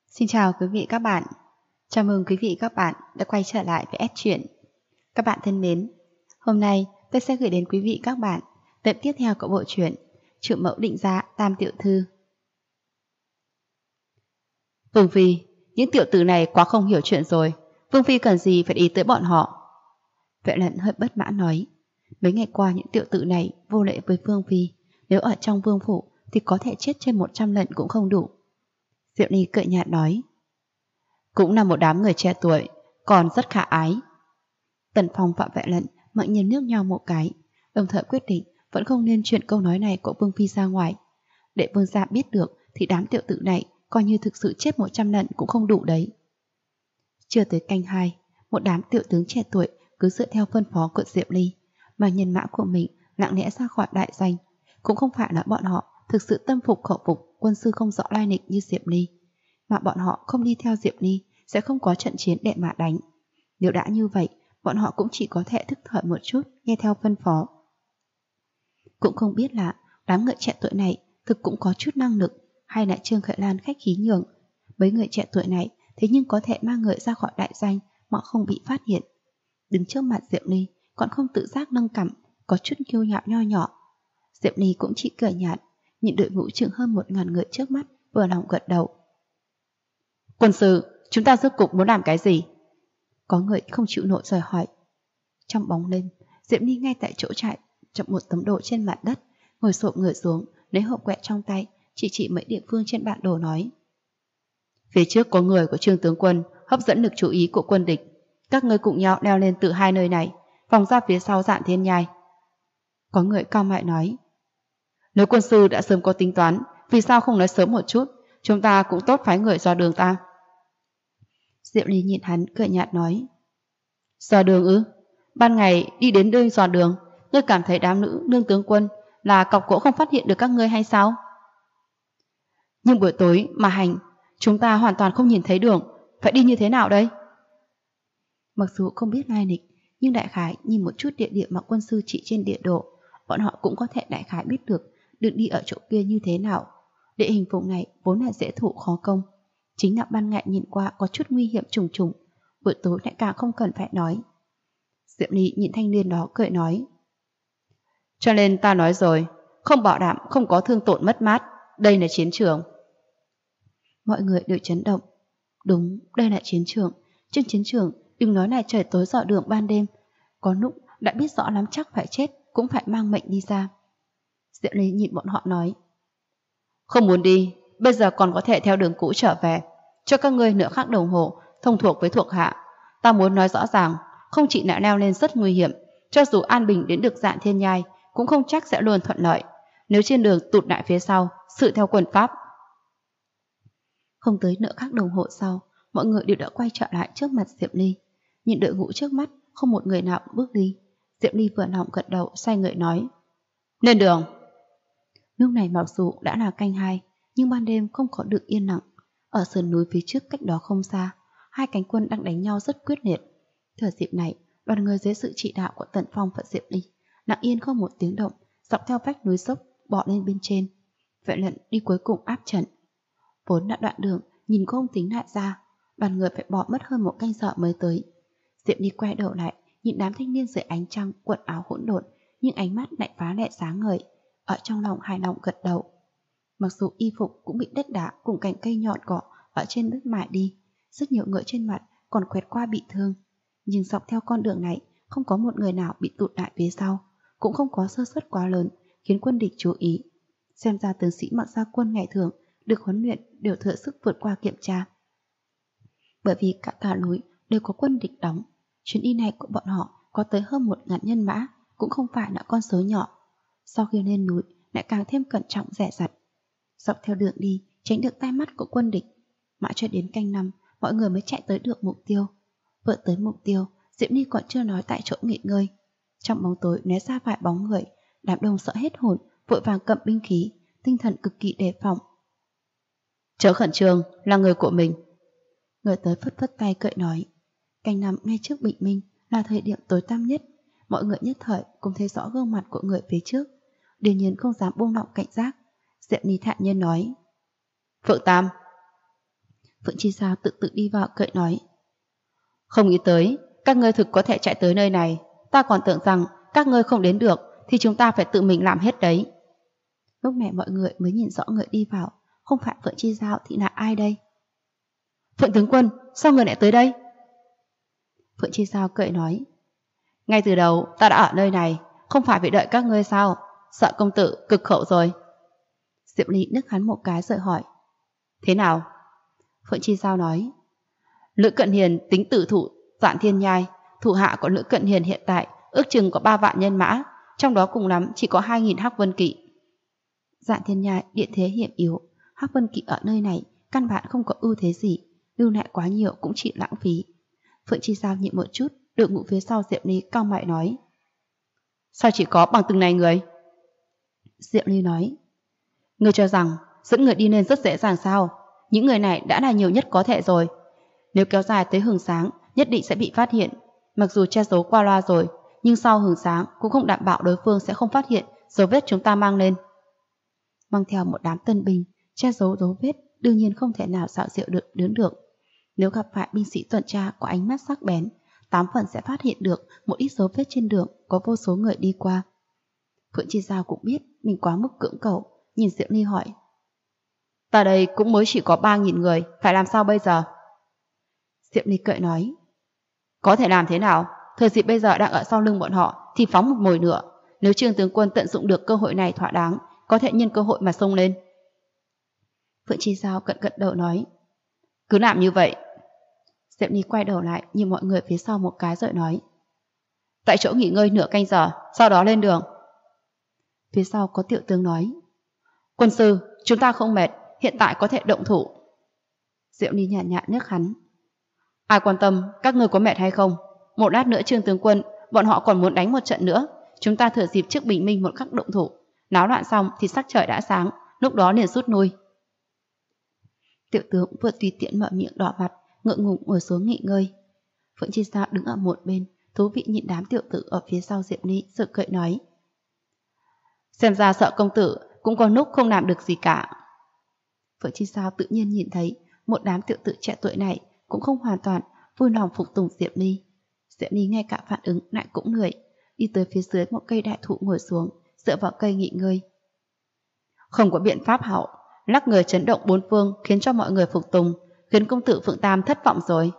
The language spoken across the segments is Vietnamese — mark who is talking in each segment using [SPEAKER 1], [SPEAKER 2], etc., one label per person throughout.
[SPEAKER 1] Xin chào quý vị các bạn. Chào mừng quý vị các bạn đã quay trở lại với S Truyện. Các bạn thân mến, hôm nay tôi sẽ gửi đến quý vị các bạn tập tiếp theo của bộ truyện Triệu Mẫu Định Gia Tam Tiểu Thư. Vương Phi, những tiểu tử này quá không hiểu chuyện rồi. Vương Phi cần gì phải ý tới bọn họ? Vệ Lận hơi bất mãn nói. Mấy ngày qua những tiểu tử này vô lễ với Vương Phi. Nếu ở trong vương phủ thì có thể chết trên 100 lần cũng không đủ. Diệu Ly cười nhạt nói. Cũng là một đám người trẻ tuổi, còn rất khả ái. Tần Phong và Vệ Lận mặc nhiên nước nhau một cái, đồng thời quyết định vẫn không nên truyền câu nói này của Vương Phi ra ngoài. Để Vương gia biết được thì đám tiểu tử này coi như thực sự chết 100 lần cũng không đủ đấy. Chưa tới canh 2, một đám tiểu tướng trẻ tuổi cứ dựa theo phân phó của Diệu Ly mà nhân mã của mình lặng lẽ ra khỏi đại doanh. Cũng không phải là bọn họ thực sự tâm phục khẩu phục quân sư không rõ lai lịch như Diệp Ly, mà bọn họ không đi theo Diệp Ly sẽ không có trận chiến để mà đánh. Nếu đã như vậy, bọn họ cũng chỉ có thể thức thời một chút, nghe theo phân phó. Cũng không biết là đám người trẻ tuổi này thực cũng có chút năng lực, hay lại Trương Khởi Lan khách khí nhường. Mấy người trẻ tuổi này thế nhưng có thể mang người ra khỏi đại doanh mà không bị phát hiện. Đứng trước mặt Diệp Ly còn không tự giác nâng cằm, có chút kiêu ngạo nho nhỏ. Diệp Ly cũng chỉ cười nhạt, nhìn đội ngũ chừng hơn 1000 người trước mắt, vừa lòng gật đầu. Quân sư, chúng ta rốt cục muốn làm cái gì? Có người không chịu nổi rồi hỏi. Trong bóng đêm, Diệp Ly ngay tại chỗ trại chọc một tấm đồ trên mặt đất, ngồi xổm người xuống, lấy hộp quẹt trong tay, chỉ mấy địa phương trên bản đồ nói. Phía trước có người của Trương tướng quân hấp dẫn lực chú ý của quân địch. Các ngươi cùng nhau leo lên từ hai nơi này, vòng ra phía sau Dạn Thiên Nhai. Có người cao mại nói. Nếu quân sư đã sớm có tính toán, vì sao không nói sớm một chút? Chúng ta cũng tốt phái người dò đường ta. Diệu Ly nhìn hắn cười nhạt nói. Dò đường ư? Ban ngày đi đến nơi dò đường, ngươi cảm thấy đám nữ nương tướng quân là cọc gỗ không phát hiện được các ngươi hay sao? Nhưng buổi tối mà hành, chúng ta hoàn toàn không nhìn thấy đường, phải đi như thế nào đây? Mặc dù không biết lai lịch, nhưng đại khái nhìn một chút địa điểm mà quân sư chỉ trên địa đồ, bọn họ cũng có thể đại khái biết được đường đi ở chỗ kia như thế nào. Địa hình vùng này vốn là dễ thủ khó công, chính là ban ngày nhìn qua có chút nguy hiểm trùng trùng, buổi tối lại càng không cần phải nói. Diệp Ly nhìn thanh niên đó cười nói. Cho nên ta nói rồi, không bảo đảm không có thương tổn mất mát, đây là chiến trường. Mọi người đều chấn động. Đúng, đây là chiến trường. Trên chiến trường, đừng nói là trời tối dò đường ban đêm, có lúc đã biết rõ lắm chắc phải chết cũng phải mang mệnh đi ra. Diệu Ly nhìn bọn họ nói. Không muốn đi, bây giờ còn có thể theo đường cũ trở về, cho các ngươi nửa khắc đồng hồ thông thuộc với thuộc hạ. Ta muốn nói rõ ràng, không chỉ đã leo lên rất nguy hiểm, cho dù an bình đến được Dạn Thiên Nhai cũng không chắc sẽ luôn thuận lợi. Nếu trên đường tụt lại phía sau, sự theo quân pháp. Không tới nửa khắc đồng hồ sau, mọi người đều đã quay trở lại trước mặt Diệp Ly. Nhìn đội ngũ trước mắt, không một người nào bước đi. Diệp Ly vừa lòng gật đầu, xoay người nói. Lên đường! Lúc này mặc dù đã là canh 2, nhưng ban đêm không có được yên lặng. Ở sườn núi phía trước cách đó không xa, hai cánh quân đang đánh nhau rất quyết liệt. Thời dịp này, đoàn người dưới sự chỉ đạo của Tần Phong và Diệp Ly lặng yên không một tiếng động, dọc theo vách núi dốc bò lên bên trên. Vệ Lận đi cuối cùng áp trận. Vốn đã đoạn đường, nhìn không tính lại ra, đoàn người phải bỏ mất hơn 1 canh giờ mới tới. Diệp Ly quay đầu lại, nhìn đám thanh niên dưới ánh trăng, quần áo hỗn độn, nhưng ánh mắt lại phá lệ sáng ngời. Ở trong lòng hài lòng gật đầu. Mặc dù y phục cũng bị đất đá cùng cành cây nhọn cỏ ở trên đất mài đi, rất nhiều người trên mặt còn quẹt qua bị thương, nhưng dọc theo con đường này không có một người nào bị tụt lại phía sau, cũng không có sơ suất quá lớn khiến quân địch chú ý. Xem ra tướng sĩ mặc gia quân ngày thường được huấn luyện đều thừa sức vượt qua kiểm tra. Bởi vì cả núi đều có quân địch đóng, chuyến đi này của bọn họ có tới hơn 1000 nhân mã, cũng không phải là con số nhỏ. Sau khi lên núi lại càng thêm cẩn trọng dè dặt, dọc theo đường đi tránh được tai mắt của quân địch. Mãi cho đến canh 5, mọi người mới chạy tới được mục tiêu. Vừa tới mục tiêu, Diệp Ly còn chưa nói tại chỗ nghỉ ngơi. Trong bóng tối né ra vài bóng người, đám đông sợ hết hồn, vội vàng cầm binh khí, tinh thần cực kỳ đề phòng. Chớ khẩn trương, là người của mình. Người tới phất phất tay cười nói. Canh 5 ngay trước bình minh là thời điểm tối tăm nhất, mọi người nhất thời cũng thấy rõ gương mặt của người phía trước, đương nhiên không dám buông lỏng cảnh giác. Diệp Ly thản nhiên nói. Phượng Tam. Phượng Chi Giao tự đi vào cười nói. Không nghĩ tới, các ngươi thực có thể chạy tới nơi này. Ta còn tưởng rằng các ngươi không đến được thì chúng ta phải tự mình làm hết đấy. Lúc này mọi người mới nhìn rõ người đi vào. Không phải Phượng Chi Giao thì là ai đây? Phượng tướng quân, sao người lại tới đây? Phượng Chi Giao cười nói. Ngay từ đầu ta đã ở nơi này, không phải vì đợi các ngươi sao? Sợ công tử cực khổ rồi. Diệp Ly nức hắn một cái rồi hỏi. Thế nào? Phượng Chi Giao nói. Lữ Cận Hiền tính tử thủ Dạn Thiên Nhai, thủ hạ của Lữ Cận Hiền hiện tại ước chừng có 3 vạn nhân mã, trong đó cùng lắm chỉ có 2.000 Hắc Vân Kỵ. Dạn Thiên Nhai địa thế hiểm yếu, Hắc Vân Kỵ ở nơi này căn bản không có ưu thế gì, lưu lại quá nhiều cũng chỉ lãng phí. Phượng Chi Giao nhịn một chút, đội ngũ phía sau Diệp Ly cau mày nói. Sao chỉ có bằng từng này người? Diệp Ly nói. Ngươi cho rằng dẫn người đi lên rất dễ dàng sao? Những người này đã là nhiều nhất có thể rồi. Nếu kéo dài tới hừng sáng, nhất định sẽ bị phát hiện. Mặc dù che giấu qua loa rồi, nhưng sau hừng sáng cũng không đảm bảo đối phương sẽ không phát hiện dấu vết chúng ta mang lên. Mang theo một đám tân binh, che giấu dấu vết đương nhiên không thể nào xạo diệu được. Nếu gặp phải binh sĩ tuần tra có ánh mắt sắc bén, 8 phần sẽ phát hiện được một ít dấu vết trên đường có vô số người đi qua. Phượng Chi Giao cũng biết mình quá mức cưỡng cầu, nhìn Diệp Ly hỏi. Ta đây cũng mới chỉ có 3.000 người, phải làm sao bây giờ? Diệp Ly cười nói. Có thể làm thế nào? Thời dịp bây giờ đang ở sau lưng bọn họ thì phóng một mồi nữa. Nếu Trương tướng quân tận dụng được cơ hội này thỏa đáng, có thể nhân cơ hội mà xông lên. Phượng Chi Giao gật đầu nói. Cứ làm như vậy. Diệp Ly quay đầu lại nhìn mọi người phía sau một cái rồi nói. Tại chỗ nghỉ ngơi nửa canh giờ, sau đó lên đường. Phía sau có tiểu tướng nói. Quân sư, chúng ta không mệt, hiện tại có thể động thủ. Diệp Ly nhạt nhạt nước hắn. Ai quan tâm các ngươi có mệt hay không? Một lát nữa Trương tướng quân, bọn họ còn muốn đánh một trận nữa. Chúng ta thừa dịp trước bình minh một khắc động thủ. Náo loạn xong thì sắc trời đã sáng, lúc đó liền rút lui. Tiểu tướng vừa tùy tiện mở miệng đỏ mặt, ngượng ngùng ngồi xuống nghỉ ngơi. Phượng Chi Giao đứng ở một bên, thú vị nhìn đám tiểu tử ở phía sau Diệp Ly, sự cười nói. Xem ra sợ công tử cũng có lúc không làm được gì cả. Phượng Chi Giao tự nhiên nhìn thấy một đám tiểu tử trẻ tuổi này cũng không hoàn toàn vui lòng phục tùng Diệp Ly. Diệp Ly ngay cả phản ứng lại cũng lười, đi tới phía dưới một cây đại thụ ngồi xuống, dựa vào cây nghỉ ngơi. Không có biện pháp hảo, lắc người chấn động bốn phương khiến cho mọi người phục tùng, khiến công tử Phượng Tam thất vọng rồi.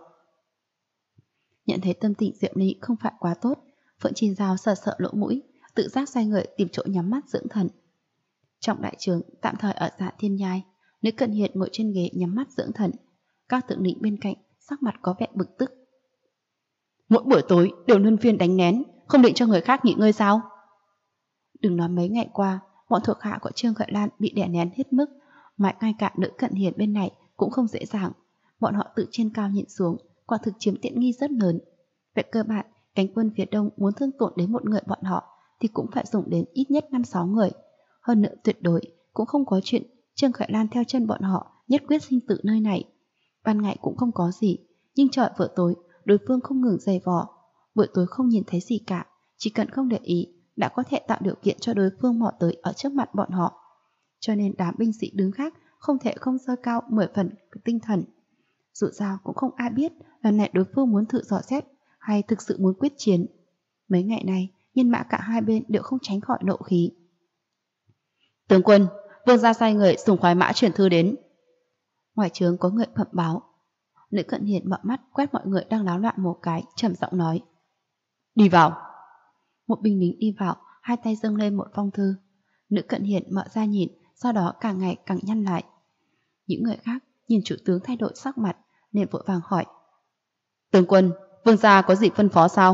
[SPEAKER 1] Nhận thấy tâm tình Diệp Ly không phải quá tốt, Phượng Chi Giao sợ lỗ mũi, tự giác xoay người tìm chỗ nhắm mắt dưỡng thần. Trong đại trường tạm thời ở Dạn Thiên Nhai, Nữ Cận Hiền ngồi trên ghế nhắm mắt dưỡng thần. Các tướng lĩnh bên cạnh sắc mặt có vẻ bực tức. Mỗi buổi tối đều luân phiên đánh nén, không định cho người khác nghỉ ngơi sao? Đừng nói mấy ngày qua, bọn thuộc hạ của Trương Khởi Lan bị đè nén hết mức, mà ngay cả Nữ Cận Hiền bên này cũng không dễ dàng. Bọn họ tự trên cao nhìn xuống, quả thực chiếm tiện nghi rất lớn. Về cơ bản, cánh quân phía đông muốn thương tổn đến một người bọn họ thì cũng phải dùng đến ít nhất 5-6 người. Hơn nữa tuyệt đối cũng không có chuyện Trương Khởi Lan theo chân bọn họ nhất quyết sinh tử nơi này. Ban ngày cũng không có gì, nhưng trời vừa tối, đối phương không ngừng giày vò. Buổi tối không nhìn thấy gì cả, chỉ cần không để ý đã có thể tạo điều kiện cho đối phương mò tới ở trước mặt bọn họ. Cho nên đám binh sĩ đứng khác không thể không giơ cao 10 phần tinh thần. Dù sao cũng không ai biết lần này đối phương muốn thử dò xét hay thực sự muốn quyết chiến. Mấy ngày này, nhân mã cả hai bên đều không tránh khỏi nộ khí. Tướng quân, vương gia sai người dùng khoái mã truyền thư đến. Ngoài trướng có người bẩm báo. Nữ Cận Hiền mở mắt quét mọi người đang náo loạn một cái, trầm giọng nói. Đi vào. Một binh lính đi vào, hai tay dâng lên một phong thư. Nữ Cận Hiền mở ra nhìn, sau đó càng ngày càng nhăn lại. Những người khác nhìn chủ tướng thay đổi sắc mặt, nên vội vàng hỏi. Tướng quân, vương gia có gì phân phó sao?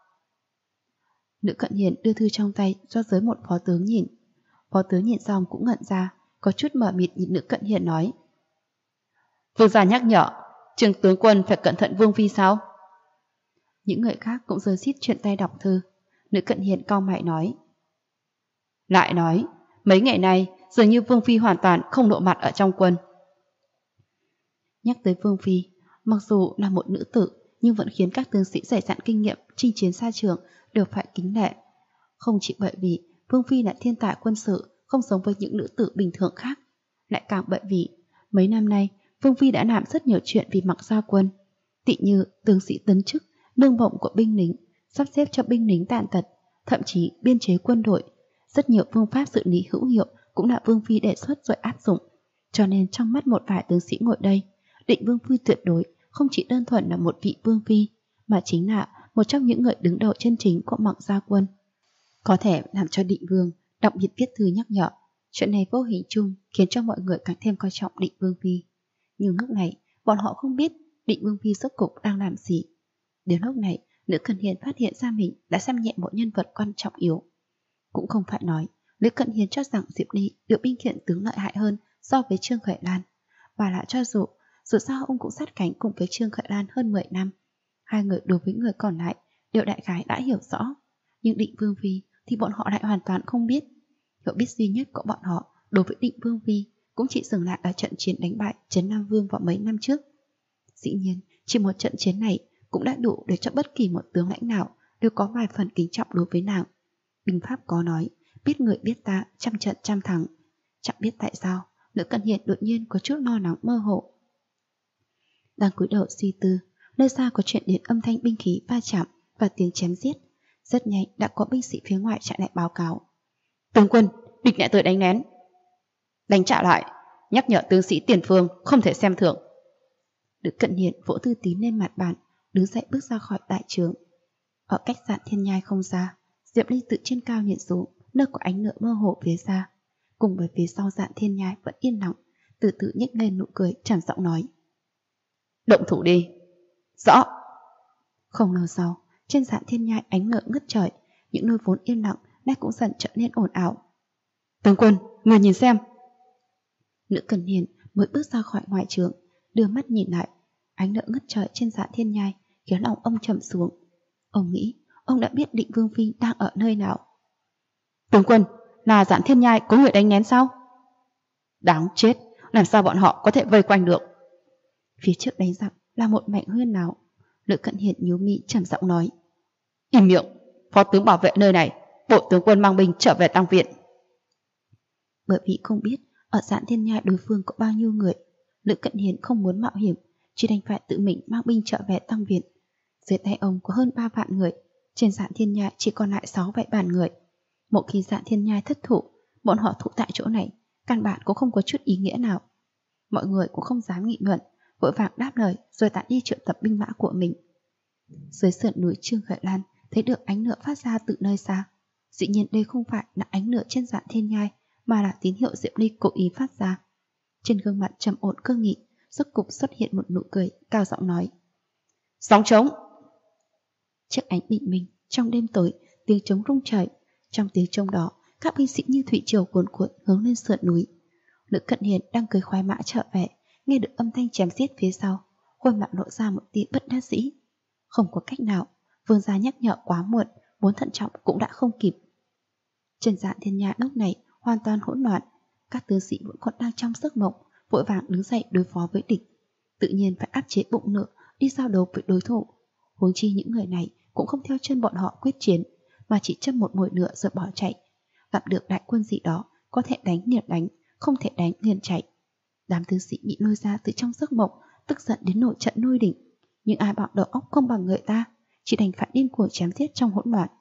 [SPEAKER 1] Nữ Cận Hiền đưa thư trong tay cho dưới một phó tướng nhìn. Phó tướng nhìn xong cũng ngẩn ra, có chút mờ mịt nhìn Nữ Cận Hiền nói. Vương gia nhắc nhở, Trương tướng quân phải cẩn thận vương phi sao? Những người khác cũng rơi xít chuyện tay đọc thư. Nữ Cận Hiền cau mày nói. Lại nói, mấy ngày nay dường như vương phi hoàn toàn không lộ mặt ở trong quân. Nhắc tới vương phi, mặc dù là một nữ tử nhưng vẫn khiến các tướng sĩ dày dặn kinh nghiệm chinh chiến xa trường đều phải kính nể. Không chỉ bởi vì vương phi là thiên tài quân sự, không giống với những nữ tử bình thường khác, lại càng bởi vì mấy năm nay Vương Phi đã làm rất nhiều chuyện vì Mặc Gia Quân, tỉ như tướng sĩ tấn chức, nương bổng của binh lính, sắp xếp cho binh lính tàn tật, thậm chí biên chế quân đội. Rất nhiều phương pháp xử lý hữu hiệu cũng là Vương Phi đề xuất rồi áp dụng. Cho nên trong mắt một vài tướng sĩ ngồi đây, Định Vương Phi tuyệt đối không chỉ đơn thuần là một vị Vương Phi, mà chính là một trong những người đứng đầu chân chính của Mặc Gia Quân. Có thể làm cho Định Vương đặc biệt viết thư nhắc nhở. Chuyện này vô hình chung khiến cho mọi người càng thêm coi trọng Định Vương Phi. Nhưng lúc này, bọn họ không biết Định Vương Phi rốt cục đang làm gì. Đến lúc này, Lữ Cận Hiền phát hiện ra mình đã xem nhẹ một nhân vật quan trọng yếu. Cũng không phải nói, Lữ Cận Hiền cho rằng Diệp Ly điều binh khiển tướng lợi hại hơn so với Trương Khởi Lan. Và lại cho dù sao ông cũng sát cánh cùng với Trương Khởi Lan hơn 10 năm. Hai người đối với người còn lại đều đại khái đã hiểu rõ. Nhưng Định Vương Phi thì bọn họ lại hoàn toàn không biết. Hiểu biết duy nhất của bọn họ đối với Định Vương Phi cũng chỉ dừng lại ở trận chiến đánh bại Trấn Nam Vương vào mấy năm trước. Dĩ nhiên, chỉ một trận chiến này cũng đã đủ để cho bất kỳ một tướng lãnh nào đều có vài phần kính trọng đối với nàng. Binh pháp có nói, biết người biết ta, trăm trận trăm thắng. Chẳng biết tại sao, Lữ Cận Hiền đột nhiên có chút lo lắng mơ hồ. Đang cúi đầu suy tư, nơi xa có chuyện đến âm thanh binh khí va chạm và tiếng chém giết. Rất nhanh đã có binh sĩ phía ngoài chạy lại báo cáo. Tướng quân, địch lại tới đánh lén. Đánh trả lại, nhắc nhở tướng sĩ tiền phương không thể xem thường. Lữ Cận Hiền vỗ thư tín lên mặt bàn, đứng dậy bước ra khỏi đại trướng. Ở cách Dạn Thiên Nhai không xa, Diệp Ly từ trên cao nhìn xuống, nơi có ánh lửa mơ hồ phía xa. Cùng với phía sau Dạn Thiên Nhai vẫn yên lặng, từ từ nhếch lên nụ cười trầm giọng nói: động thủ đi. Rõ. Không lâu sau, trên Dạn Thiên Nhai ánh lửa ngất trời, những nơi vốn yên lặng nay cũng dần trở nên ồn ào. Tướng quân, người nhìn xem. Lữ Cận Hiền mới bước ra khỏi ngoài trướng, đưa mắt nhìn lại, ánh lửa ngất trời trên Dạn Thiên Nhai khiến lòng ông trầm xuống. Ông nghĩ ông đã biết Định Vương Phi đang ở nơi nào. Tướng quân, là Dạn Thiên Nhai có người đánh lén sao? Đáng chết, làm sao bọn họ có thể vây quanh được? Phía trước đánh giặc là một mảnh huyên nào. Lữ Cận Hiền nhíu mi trầm giọng nói: im miệng, phó tướng bảo vệ nơi này, bộ tướng quân mang binh trở về Tăng Viện. Bởi vì không biết ở Dạn Thiên Nhai đối phương có bao nhiêu người, Lữ Cận Hiền không muốn mạo hiểm, chỉ đành phải tự mình mang binh trở về Tăng Viện. Dưới tay ông có hơn 3 vạn người, trên Dạn Thiên Nhai chỉ còn lại 6-7 vạn người. Một khi Dạn Thiên Nhai thất thủ, bọn họ thủ tại chỗ này, căn bản cũng không có chút ý nghĩa nào. Mọi người cũng không dám nghị luận, vội vàng đáp lời rồi tản đi triệu tập binh mã của mình. Dưới sườn núi Trương Khởi Lan thấy được ánh lửa phát ra từ nơi xa. Dĩ nhiên đây không phải là ánh lửa trên Dạn Thiên Nhai, mà là tín hiệu Diệp Ly cố ý phát ra. Trên gương mặt trầm ổn cương nghị, rốt cục xuất hiện một nụ cười, cao giọng nói: sóng trống. Trước ánh bình minh, trong đêm tối, tiếng trống rung trời. Trong tiếng trống đó, các binh sĩ như thủy triều cuồn cuộn hướng lên sườn núi. Lữ Cận Hiền đang cười khoái mã trở về, nghe được âm thanh chém giết phía sau, khuôn mặt lộ ra một tia bất đắc dĩ. Không có cách nào, vương gia nhắc nhở quá muộn, muốn thận trọng cũng đã không kịp. Trên Dạn Thiên Nhai lúc này hoàn toàn hỗn loạn, các tướng sĩ vẫn còn đang trong giấc mộng, vội vàng đứng dậy đối phó với địch. Tự nhiên phải áp chế bụng ngựa đi giao đấu với đối thủ. Huống chi những người này cũng không theo chân bọn họ quyết chiến, mà chỉ châm một mồi lửa rồi bỏ chạy. Gặp được đại quân gì đó, có thể đánh liền đánh, không thể đánh liền chạy. Đám tướng sĩ bị lôi ra từ trong giấc mộng, tức giận đến nổi trận lôi đỉnh. Nhưng ai bảo đầu óc không bằng người ta, chỉ đành phải điên cuồng chém giết trong hỗn loạn.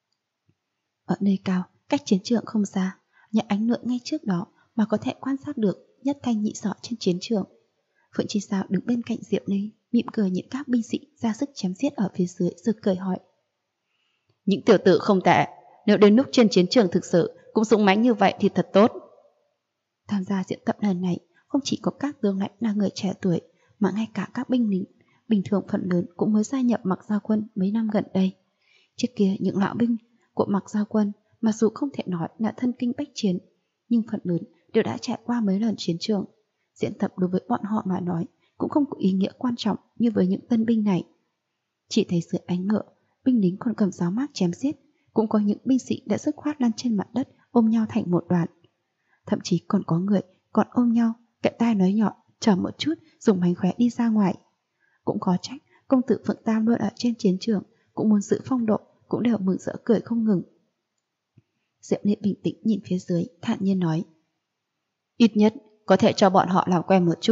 [SPEAKER 1] Ở nơi cao, cách chiến trường không xa, nhờ ánh lửa ngay trước đó mà có thể quan sát được nhất thanh nhị sở trên chiến trường. Phượng Chi Sao đứng bên cạnh Diệp Ly, mỉm cười nhìn các binh sĩ ra sức chém giết ở phía dưới rồi cười hỏi: những tiểu tử không tệ, nếu đến lúc trên chiến trường thực sự cũng dũng mãnh như vậy thì thật tốt. Tham gia diễn tập lần này không chỉ có các tướng lãnh là người trẻ tuổi, mà ngay cả các binh lính bình thường phần lớn cũng mới gia nhập Mặc Gia Quân mấy năm gần đây. Trước kia những lão binh của Mặc Gia Quân mặc dù không thể nói là thân kinh bách chiến, nhưng phần lớn đều đã trải qua mấy lần chiến trường. Diễn tập đối với bọn họ mà nói cũng không có ý nghĩa quan trọng như với những tân binh này. Chỉ thấy dưới ánh ngựa, binh lính còn cầm giáo mác chém giết, cũng có những binh sĩ đã dứt khoát lăn trên mặt đất ôm nhau thành một đoàn. Thậm chí còn có người còn ôm nhau, kẹp tai nói nhỏ, chờ một chút dùng mánh khóe đi ra ngoài. Cũng có trách công tử Phượng Tam luôn ở trên chiến trường, cũng muốn giữ phong độ, cũng đều mừng rỡ cười không ngừng. Diệp Ly bình tĩnh nhìn phía dưới, thản nhiên nói: ít nhất có thể cho bọn họ làm quen một chút,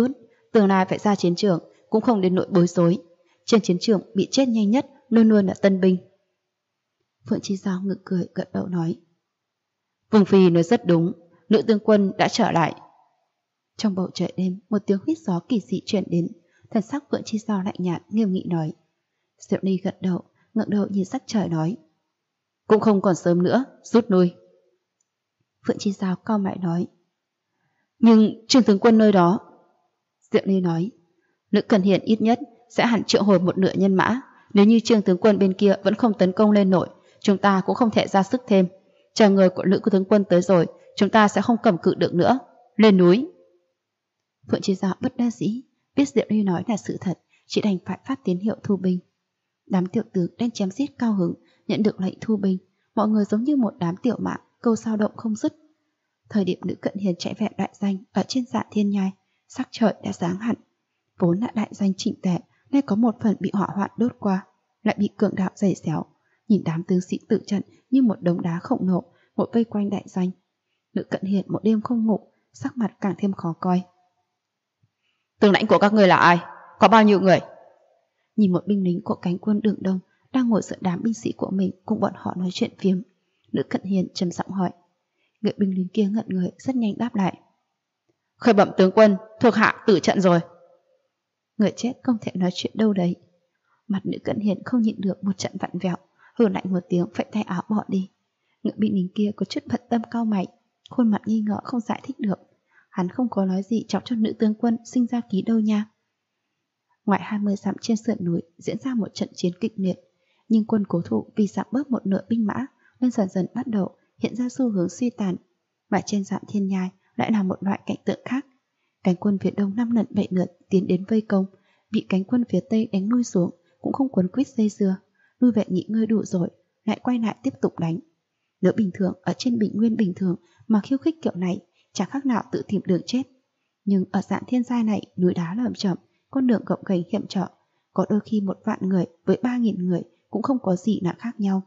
[SPEAKER 1] tương lai phải ra chiến trường cũng không đến nỗi bối rối. Trên chiến trường bị chết nhanh nhất luôn luôn là tân binh. Phượng Chi Giao ngự cười gật đầu nói. Vương phi nói rất đúng, nữ tướng quân đã trở lại. Trong bầu trời đêm, một tiếng huýt gió kỳ dị truyền đến, thần sắc Phượng Chi Giao lạnh nhạt nghiêm nghị nói. Diệu Ly gật đầu, ngẩng đầu nhìn sắc trời nói. Cũng không còn sớm nữa, rút lui. Phượng Chi Giao cau mày nói. Nhưng Trương tướng quân nơi đó. Diệu Ly nói. Nữ Cần Hiền ít nhất sẽ hẳn triệu hồi một nửa nhân mã. Nếu như Trương tướng quân bên kia vẫn không tấn công lên nổi, chúng ta cũng không thể ra sức thêm. Chờ người của Lữ tướng quân tới rồi, chúng ta sẽ không cầm cự được nữa. Lên núi. Phượng Chi Giao bất đắc dĩ, biết Diệu Ly nói là sự thật, chỉ đành phải phát tín hiệu thu binh. Đám tiểu tử đang chém giết cao hứng, nhận được lệnh thu binh, mọi người giống như một đám tiểu mã, câu sao động không dứt. Thời điểm Nữ Cận Hiền chạy về đại danh ở trên Dạ Thiên Nhai, sắc trời đã sáng hẳn. Vốn là đại danh trịnh tệ, nay có một phần bị hỏa hoạn đốt qua, lại bị cường đạo giày xéo. Nhìn đám tướng sĩ tự trận như một đống đá khổng lồ, một vây quanh đại danh. Nữ Cận Hiền một đêm không ngủ, sắc mặt càng thêm khó coi. Tướng lãnh của các người là ai? Có bao nhiêu người? Nhìn một binh lính của cánh quân Đường Đông đang ngồi giữa đám binh sĩ của mình cùng bọn họ nói chuyện phiếm, Nữ Cận Hiền trầm giọng hỏi. Người binh lính kia ngẩn người rất nhanh đáp lại. Khởi bẩm tướng quân, thuộc hạ tử trận rồi. Người chết không thể nói chuyện đâu đấy. Mặt Nữ Cận Hiền không nhịn được một trận vặn vẹo, hừ lạnh một tiếng phẩy tay áo bỏ đi. Người binh lính kia có chút bận tâm cau mày, khuôn mặt nghi ngờ không giải thích được. Hắn không có nói gì chọc cho nữ tướng quân sinh ra khí đâu nha. Ngoài 20 dặm trên sườn núi diễn ra một trận chiến kịch liệt, nhưng quân cố thủ vì giảm bớt một nửa binh mã nên dần dần bắt đầu hiện ra xu hướng suy tàn. Mà trên Dạm Thiên Nhai lại là một loại cảnh tượng khác. Cánh quân phía đông 5 lần 7 lượt tiến đến vây công, bị cánh quân phía tây đánh lui xuống, cũng không quấn quýt dây dưa, lui về nghỉ ngơi đủ rồi, lại quay lại tiếp tục đánh. Nếu bình thường ở trên bình nguyên bình thường mà khiêu khích kiểu này, chẳng khác nào tự tìm đường chết. Nhưng ở Dạm Thiên Giai này, núi đá lởm chởm, con đường gập ghềnh hiểm trở, có đôi khi 1.000 người với 3.000 người cũng không có gì là khác nhau.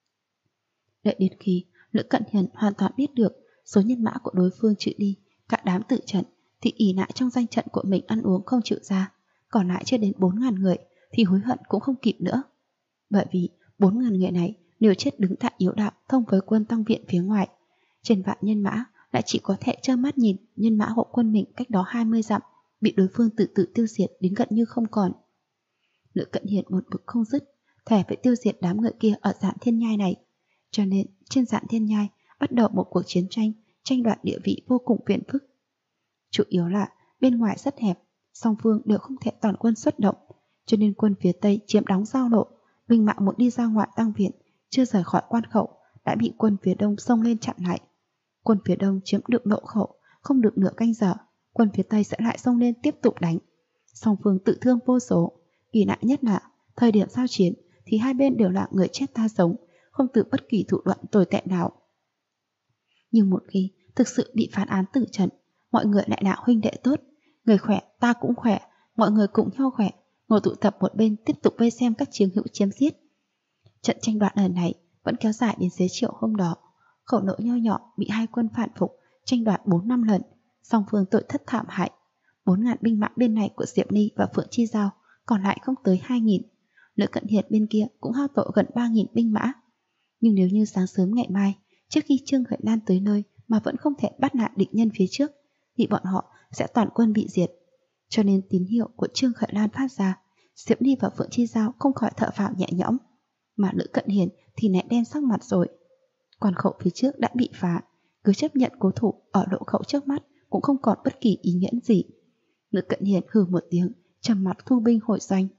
[SPEAKER 1] Đợi đến khi Lữ Cận Hiền hoàn toàn biết được số nhân mã của đối phương trừ đi cả đám tự trận, thì ỷ lại trong danh trận của mình ăn uống không chịu ra, còn lại chưa đến 4.000 người thì hối hận cũng không kịp nữa. Bởi vì 4.000 người này đều chết đứng tại yếu đạo thông với quân tăng viện phía ngoài. Trên vạn nhân mã lại chỉ có thể trơ mắt nhìn nhân mã hộ quân mình cách đó 20 dặm bị đối phương tự tiêu diệt đến gần như không còn. Lữ Cận Hiền một bực không dứt, thề phải tiêu diệt đám người kia ở Dạm Thiên Nhai này. Cho nên trên Dạm Thiên Nhai bắt đầu một cuộc chiến tranh đoạt địa vị vô cùng phiền phức. Chủ yếu là bên ngoài rất hẹp, song phương đều không thể toàn quân xuất động, cho nên quân phía tây chiếm đóng giao lộ, binh mã muốn đi ra ngoài tăng viện, chưa rời khỏi quan khẩu đã bị quân phía đông xông lên chặn lại. Quân phía đông chiếm được lộ khẩu, không được nửa canh giờ, quân phía tây sẽ lại xông lên tiếp tục đánh. Song phương tự thương vô số, kỳ lạ nhất là thời điểm giao chiến thì hai bên đều là người chết ta sống, không từ bất kỳ thủ đoạn tồi tệ nào. Nhưng một khi thực sự bị phán án tử trận, mọi người lại là huynh đệ tốt, người khỏe ta cũng khỏe, mọi người cùng nhau khỏe, ngồi tụ tập một bên tiếp tục vây xem các chiến hữu chém giết. Trận tranh đoạt lần này vẫn kéo dài đến xế chiều hôm đó. Khẩu nỗ nho nhỏ bị hai quân phản phục tranh đoạt 4-5 lần, song phương tội thất thảm hại. 4.000 binh mã bên này của Diệp Ly và Phượng Chi Giao, còn lại không tới 2.000. Lữ Cận Hiền bên kia cũng hao tổn gần 3.000 binh mã. Nhưng nếu như sáng sớm ngày mai, trước khi Trương Khởi Lan tới nơi mà vẫn không thể bắt nạt địch nhân phía trước, thì bọn họ sẽ toàn quân bị diệt. Cho nên tín hiệu của Trương Khởi Lan phát ra, Diệp Ly và Phượng Chi Giao không khỏi thở phào nhẹ nhõm, mà Lữ Cận Hiền thì nét đen sắc mặt rồi. Quan khẩu phía trước đã bị phá, cứ chấp nhận cố thủ ở lộ khẩu trước mắt cũng không còn bất kỳ ý nghĩa gì. Lữ Cận Hiền hừ một tiếng, trầm mặt thu binh hội doanh.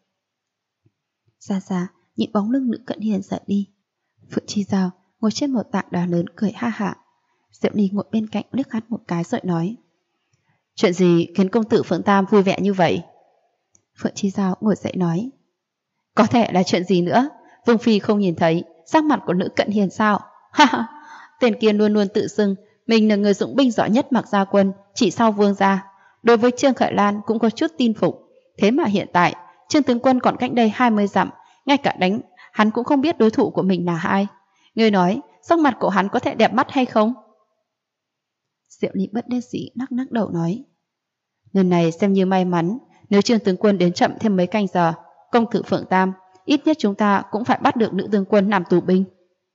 [SPEAKER 1] Xa xa nhìn bóng lưng Lữ Cận Hiền rời đi, Phượng Chi Giao ngồi trên một tảng đá lớn cười ha hả. Diệp Ly ngồi bên cạnh liếc hắn một cái rồi nói: Chuyện gì khiến công tử Phượng Tam vui vẻ như vậy? Phượng Chi Giao ngồi dậy nói: Có thể là chuyện gì nữa, Vương Phi không nhìn thấy sắc mặt của Lữ Cận Hiền sao? Ha ha, tên kia luôn luôn tự xưng mình là người dụng binh giỏi nhất Mặc Gia quân, chỉ sau Vương gia. Đối với Trương Khởi Lan cũng có chút tin phục. Thế mà hiện tại Trương tướng quân còn cách đây 20 dặm, ngay cả đánh hắn cũng không biết đối thủ của mình là ai. Ngươi nói sắc mặt của hắn có thể đẹp mắt hay không? Diệu Ly bất đắc dĩ lắc đầu nói: Lần này xem như may mắn, nếu Trương tướng quân đến chậm thêm mấy canh giờ, công tử Phượng Tam, ít nhất chúng ta cũng phải bắt được nữ tướng quân làm tù binh.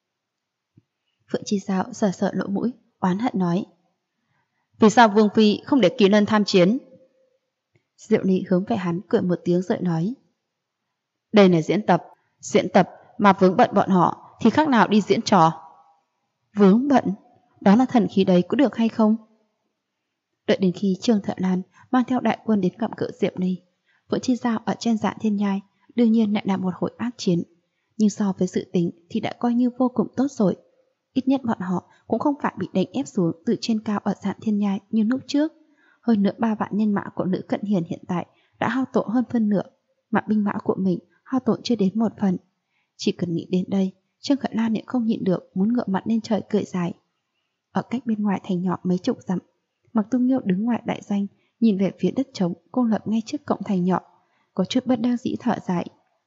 [SPEAKER 1] Phượng Chi Giao sờ sờ lỗ mũi, oán hận nói. Vì sao Vương Phi không để Kỳ Lân tham chiến? Diệu Ly hướng về hắn cười một tiếng rồi nói. Đây là diễn tập mà vướng bận bọn họ thì khác nào đi diễn trò. Vướng bận? Đó là thần khí đấy có được hay không? Đợi đến khi Trương Thợ Lan mang theo đại quân đến gặp gỡ Diệu Ly, Phượng Chi Giao ở trên Dạn Thiên Nhai đương nhiên lại là một hồi ác chiến. Nhưng so với dự tính thì đã coi như vô cùng tốt rồi. Ít nhất bọn họ cũng không phải bị đánh ép xuống từ trên cao ở Dạn Thiên Nhai như lúc trước. Hơn nữa 3 vạn nhân mã của Lữ Cận Hiền hiện tại đã hao tổn hơn phân nửa, mà binh mã của mình hao tổn chưa đến 1 phần. Chỉ cần nghĩ đến đây, Trương Khởi Lan lại không nhịn được muốn ngửa mặt lên trời cười dài. Ở cách bên ngoài thành nhỏ mấy chục dặm, Mạc Tu Nghiêu đứng ngoài đại doanh, nhìn về phía đất trống cô lập ngay trước cổng thành nhỏ, có chút bất đắc dĩ thở dài.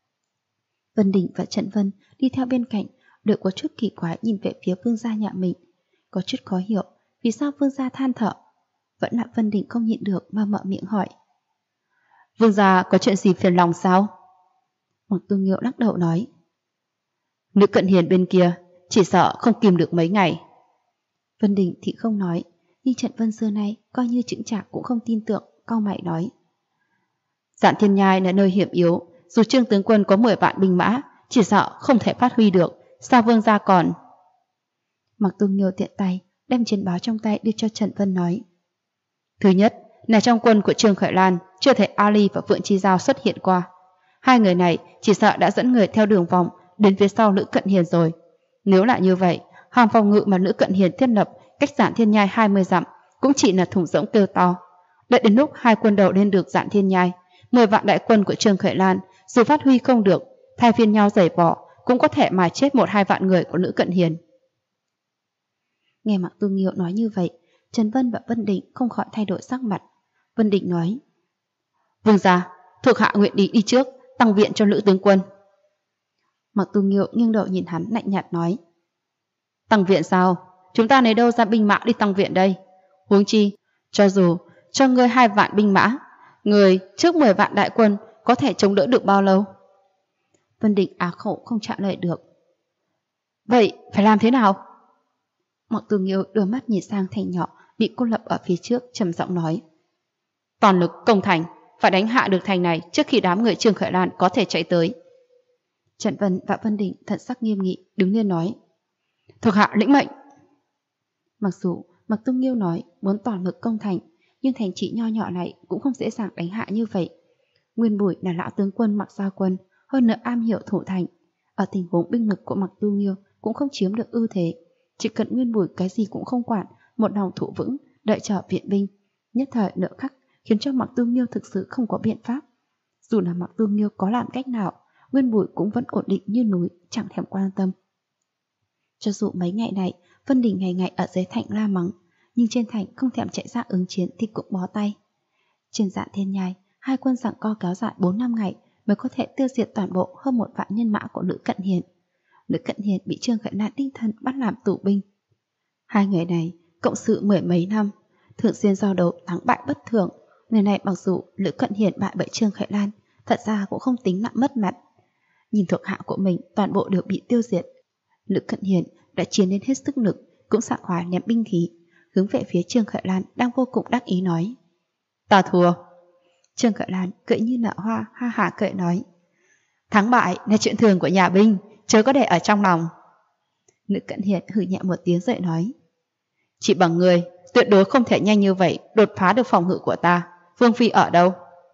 [SPEAKER 1] Vân Đình và Trận Vân đi theo bên cạnh, đều có chút kỳ quái nhìn về phía Vương gia nhà mình, có chút khó hiểu vì sao Vương gia than thở. Vẫn là Vân Đình không nhịn được mà mở miệng hỏi. Vương gia có chuyện gì phiền lòng sao? Mạc Tu Nghiêu lắc đầu nói. Nữ Cận Hiền bên kia chỉ sợ không kìm được mấy ngày. Vân Đình thì không nói, nhưng Trận Vân xưa nay coi như chững chạc cũng không tin tưởng, cau mày nói. Dạn Thiên Nhai là nơi hiểm yếu, dù Trương tướng quân có 10 vạn binh mã, chỉ sợ không thể phát huy được, sao Vương gia còn? Mạc Tu Nghiêu tiện tay đem chiến báo trong tay đưa cho Trận Vân nói. Thứ nhất là trong quân của Trương Khởi Lan chưa thấy Ali và Phượng Chi Giao xuất hiện qua. Hai người này chỉ sợ đã dẫn người theo đường vòng đến phía sau Lữ Cận Hiền rồi. Nếu lại như vậy, hàng phòng ngự mà Lữ Cận Hiền thiết lập cách Dạn Thiên Nhai 20 dặm cũng chỉ là thùng rỗng kêu to. Đợi đến lúc hai quân đầu lên được Dạn Thiên Nhai, 10 vạn đại quân của Trương Khởi Lan dù phát huy không được, thay phiên nhau giày bỏ cũng có thể mài chết 1-2 vạn người của Lữ Cận Hiền. Nghe Mạc Tu Nghiêu nói như vậy, Trần Vân và Vân Định không khỏi thay đổi sắc mặt. Vân Định nói. Vương gia, thuộc hạ nguyện đi trước, tăng viện cho Lữ tướng quân. Mạc Tu Nghiêu nghiêng đầu nhìn hắn lạnh nhạt nói. Tăng viện sao? Chúng ta lấy đâu ra binh mã đi tăng viện đây? Huống chi, cho dù cho ngươi 2 vạn binh mã, người trước 10 vạn đại quân có thể chống đỡ được bao lâu? Vân Định á khẩu không trả lời được. Vậy phải làm thế nào? Mạc Tu Nghiêu đưa mắt nhìn sang thành nhỏ bị cô lập ở phía trước, trầm giọng nói. Toàn lực công thành, phải đánh hạ được thành này trước khi đám người Trương Khởi Lan có thể chạy tới. Trận Vân và Vân Định thần sắc nghiêm nghị đứng lên nói. Thuộc hạ lĩnh mệnh. Mặc dù Mạc Tu Nghiêu nói muốn toàn lực công thành, nhưng thành trị nho nhỏ này cũng không dễ dàng đánh hạ như vậy. Nguyên Bùi là lão tướng quân Mạc Gia Quân, hơn nữa am hiểu thủ thành. Ở tình huống binh lực của Mạc Tu Nghiêu cũng không chiếm được ưu thế. Chỉ cần Nguyên Bùi cái gì cũng không quản, một lòng thủ vững, đợi chờ viện binh. Nhất thời nợ khắc khiến cho Mạc Tu Nghiêu thực sự không có biện pháp. Dù là Mạc Tu Nghiêu có làm cách nào, Nguyên Bùi cũng vẫn ổn định như núi, chẳng thèm quan tâm. Cho dù mấy ngày này Vân Đình ngày ngày ở dưới thành la mắng, nhưng trên thành không thèm chạy ra ứng chiến thì cũng bó tay. Trên Dạn Thiên Nhai, hai quân giằng co kéo dài 4-5 ngày mới có thể tiêu diệt toàn bộ hơn 1 vạn nhân mã của Lữ Cận Hiền. Lữ Cận Hiền bị Trương Khởi Lan đích thân bắt làm tù binh. Hai người này cộng sự 10 mấy năm, thường xuyên giao đấu thắng bại bất thường. Người này mặc dù Lữ Cận Hiền bại bởi Trương Khởi Lan, thật ra cũng không tính nặng mất mặt. Nhìn thuộc hạ của mình toàn bộ đều bị tiêu diệt, Lữ Cận Hiền đã chiến đến hết sức lực, cũng sảng khoái ném binh khí, hướng về phía Trương Khởi Lan đang vô cùng đắc ý nói. Ta thua. Trương Khởi Lan cười như nở hoa, ha hả cười nói. Thắng bại là chuyện thường của nhà binh, chớ có để ở trong lòng. Lữ Cận Hiền hừ nhẹ một tiếng rồi nói. Chỉ bằng người, tuyệt đối không thể nhanh như vậy đột phá được phòng ngự của ta. Vương Phi ở đâu?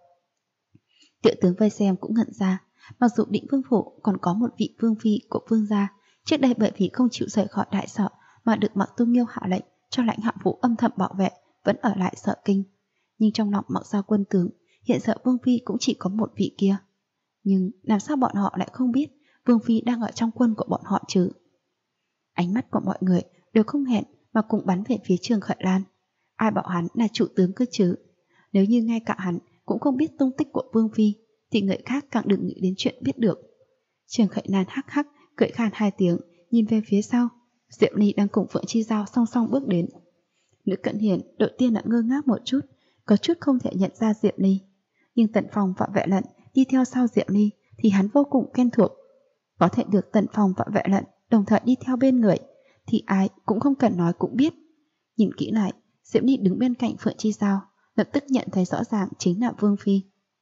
[SPEAKER 1] Tiểu tướng vây xem cũng ngẩn ra. Mặc dù Định Vương phủ còn có một vị Vương Phi của Vương gia, trước đây bởi vì không chịu rời khỏi đại sở mà được Mạc Tu Nghiêu hạ lệnh cho lãnh hạng vũ âm thầm bảo vệ, vẫn ở lại Sở Kinh. Nhưng trong lòng Mạc Gia quân tướng, hiện giờ Vương Phi cũng chỉ có một vị kia. Nhưng làm sao bọn họ lại không biết Vương Phi đang ở trong quân của bọn họ chứ? Ánh mắt của mọi người đều không hẹn mà cùng bắn về phía Trương Khởi Lan. Ai bảo hắn là chủ tướng cơ chứ? Nếu như ngay cả hắn cũng không biết tung tích của Vương Phi, thì người khác càng đừng nghĩ đến chuyện biết được. Trương Khởi Lan hắc hắc cười khan 2 tiếng, nhìn về phía sau. Diệu Ly đang cùng Phượng Chi Giao song song bước đến. Lữ Cận Hiền đầu tiên là ngơ ngác một chút, có chút không thể nhận ra Diệp Ly. Nhưng Tần Phong và Vệ Lận đi theo sau Diệp Ly thì hắn vô cùng quen thuộc. Có thể được Tần Phong và Vệ Lận đồng thời đi theo bên người thì ai cũng không cần nói cũng biết. Nhìn kỹ lại, Diệp Ly đứng bên cạnh Phượng Chi Giao, lập tức nhận thấy rõ ràng chính là Vương Phi.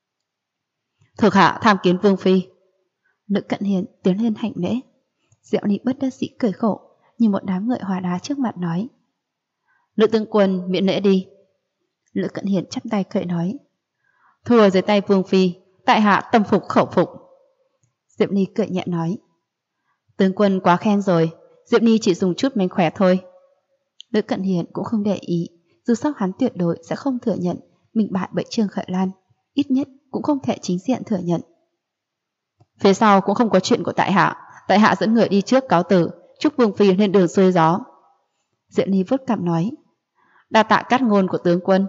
[SPEAKER 1] Thuộc hạ tham kiến Vương Phi. Lữ Cận Hiền tiến lên hành lễ. Diệp Ly bất đắc dĩ cười khổ, nhìn một đám người hòa đá trước mặt nói: Lữ tướng quân miễn lễ đi. Lữ Cận Hiền chắp tay cười nói: Thua dưới tay Vương Phi, tại hạ tâm phục khẩu phục. Diệp Ly cười nhẹ nói: Tướng quân quá khen rồi, Diệp Ly chỉ dùng chút mánh khóe thôi. Lữ Cận Hiền cũng không để ý, dù sao hắn tuyệt đối sẽ không thừa nhận mình bại bởi Trương Khởi Lan, ít nhất cũng không thể chính diện thừa nhận. Phía sau cũng không có chuyện của tại hạ dẫn người đi trước cáo từ, chúc Vương Phi lên đường xuôi gió. Diệp Ly vuốt cằm nói: Đa tạ cát ngôn của tướng quân.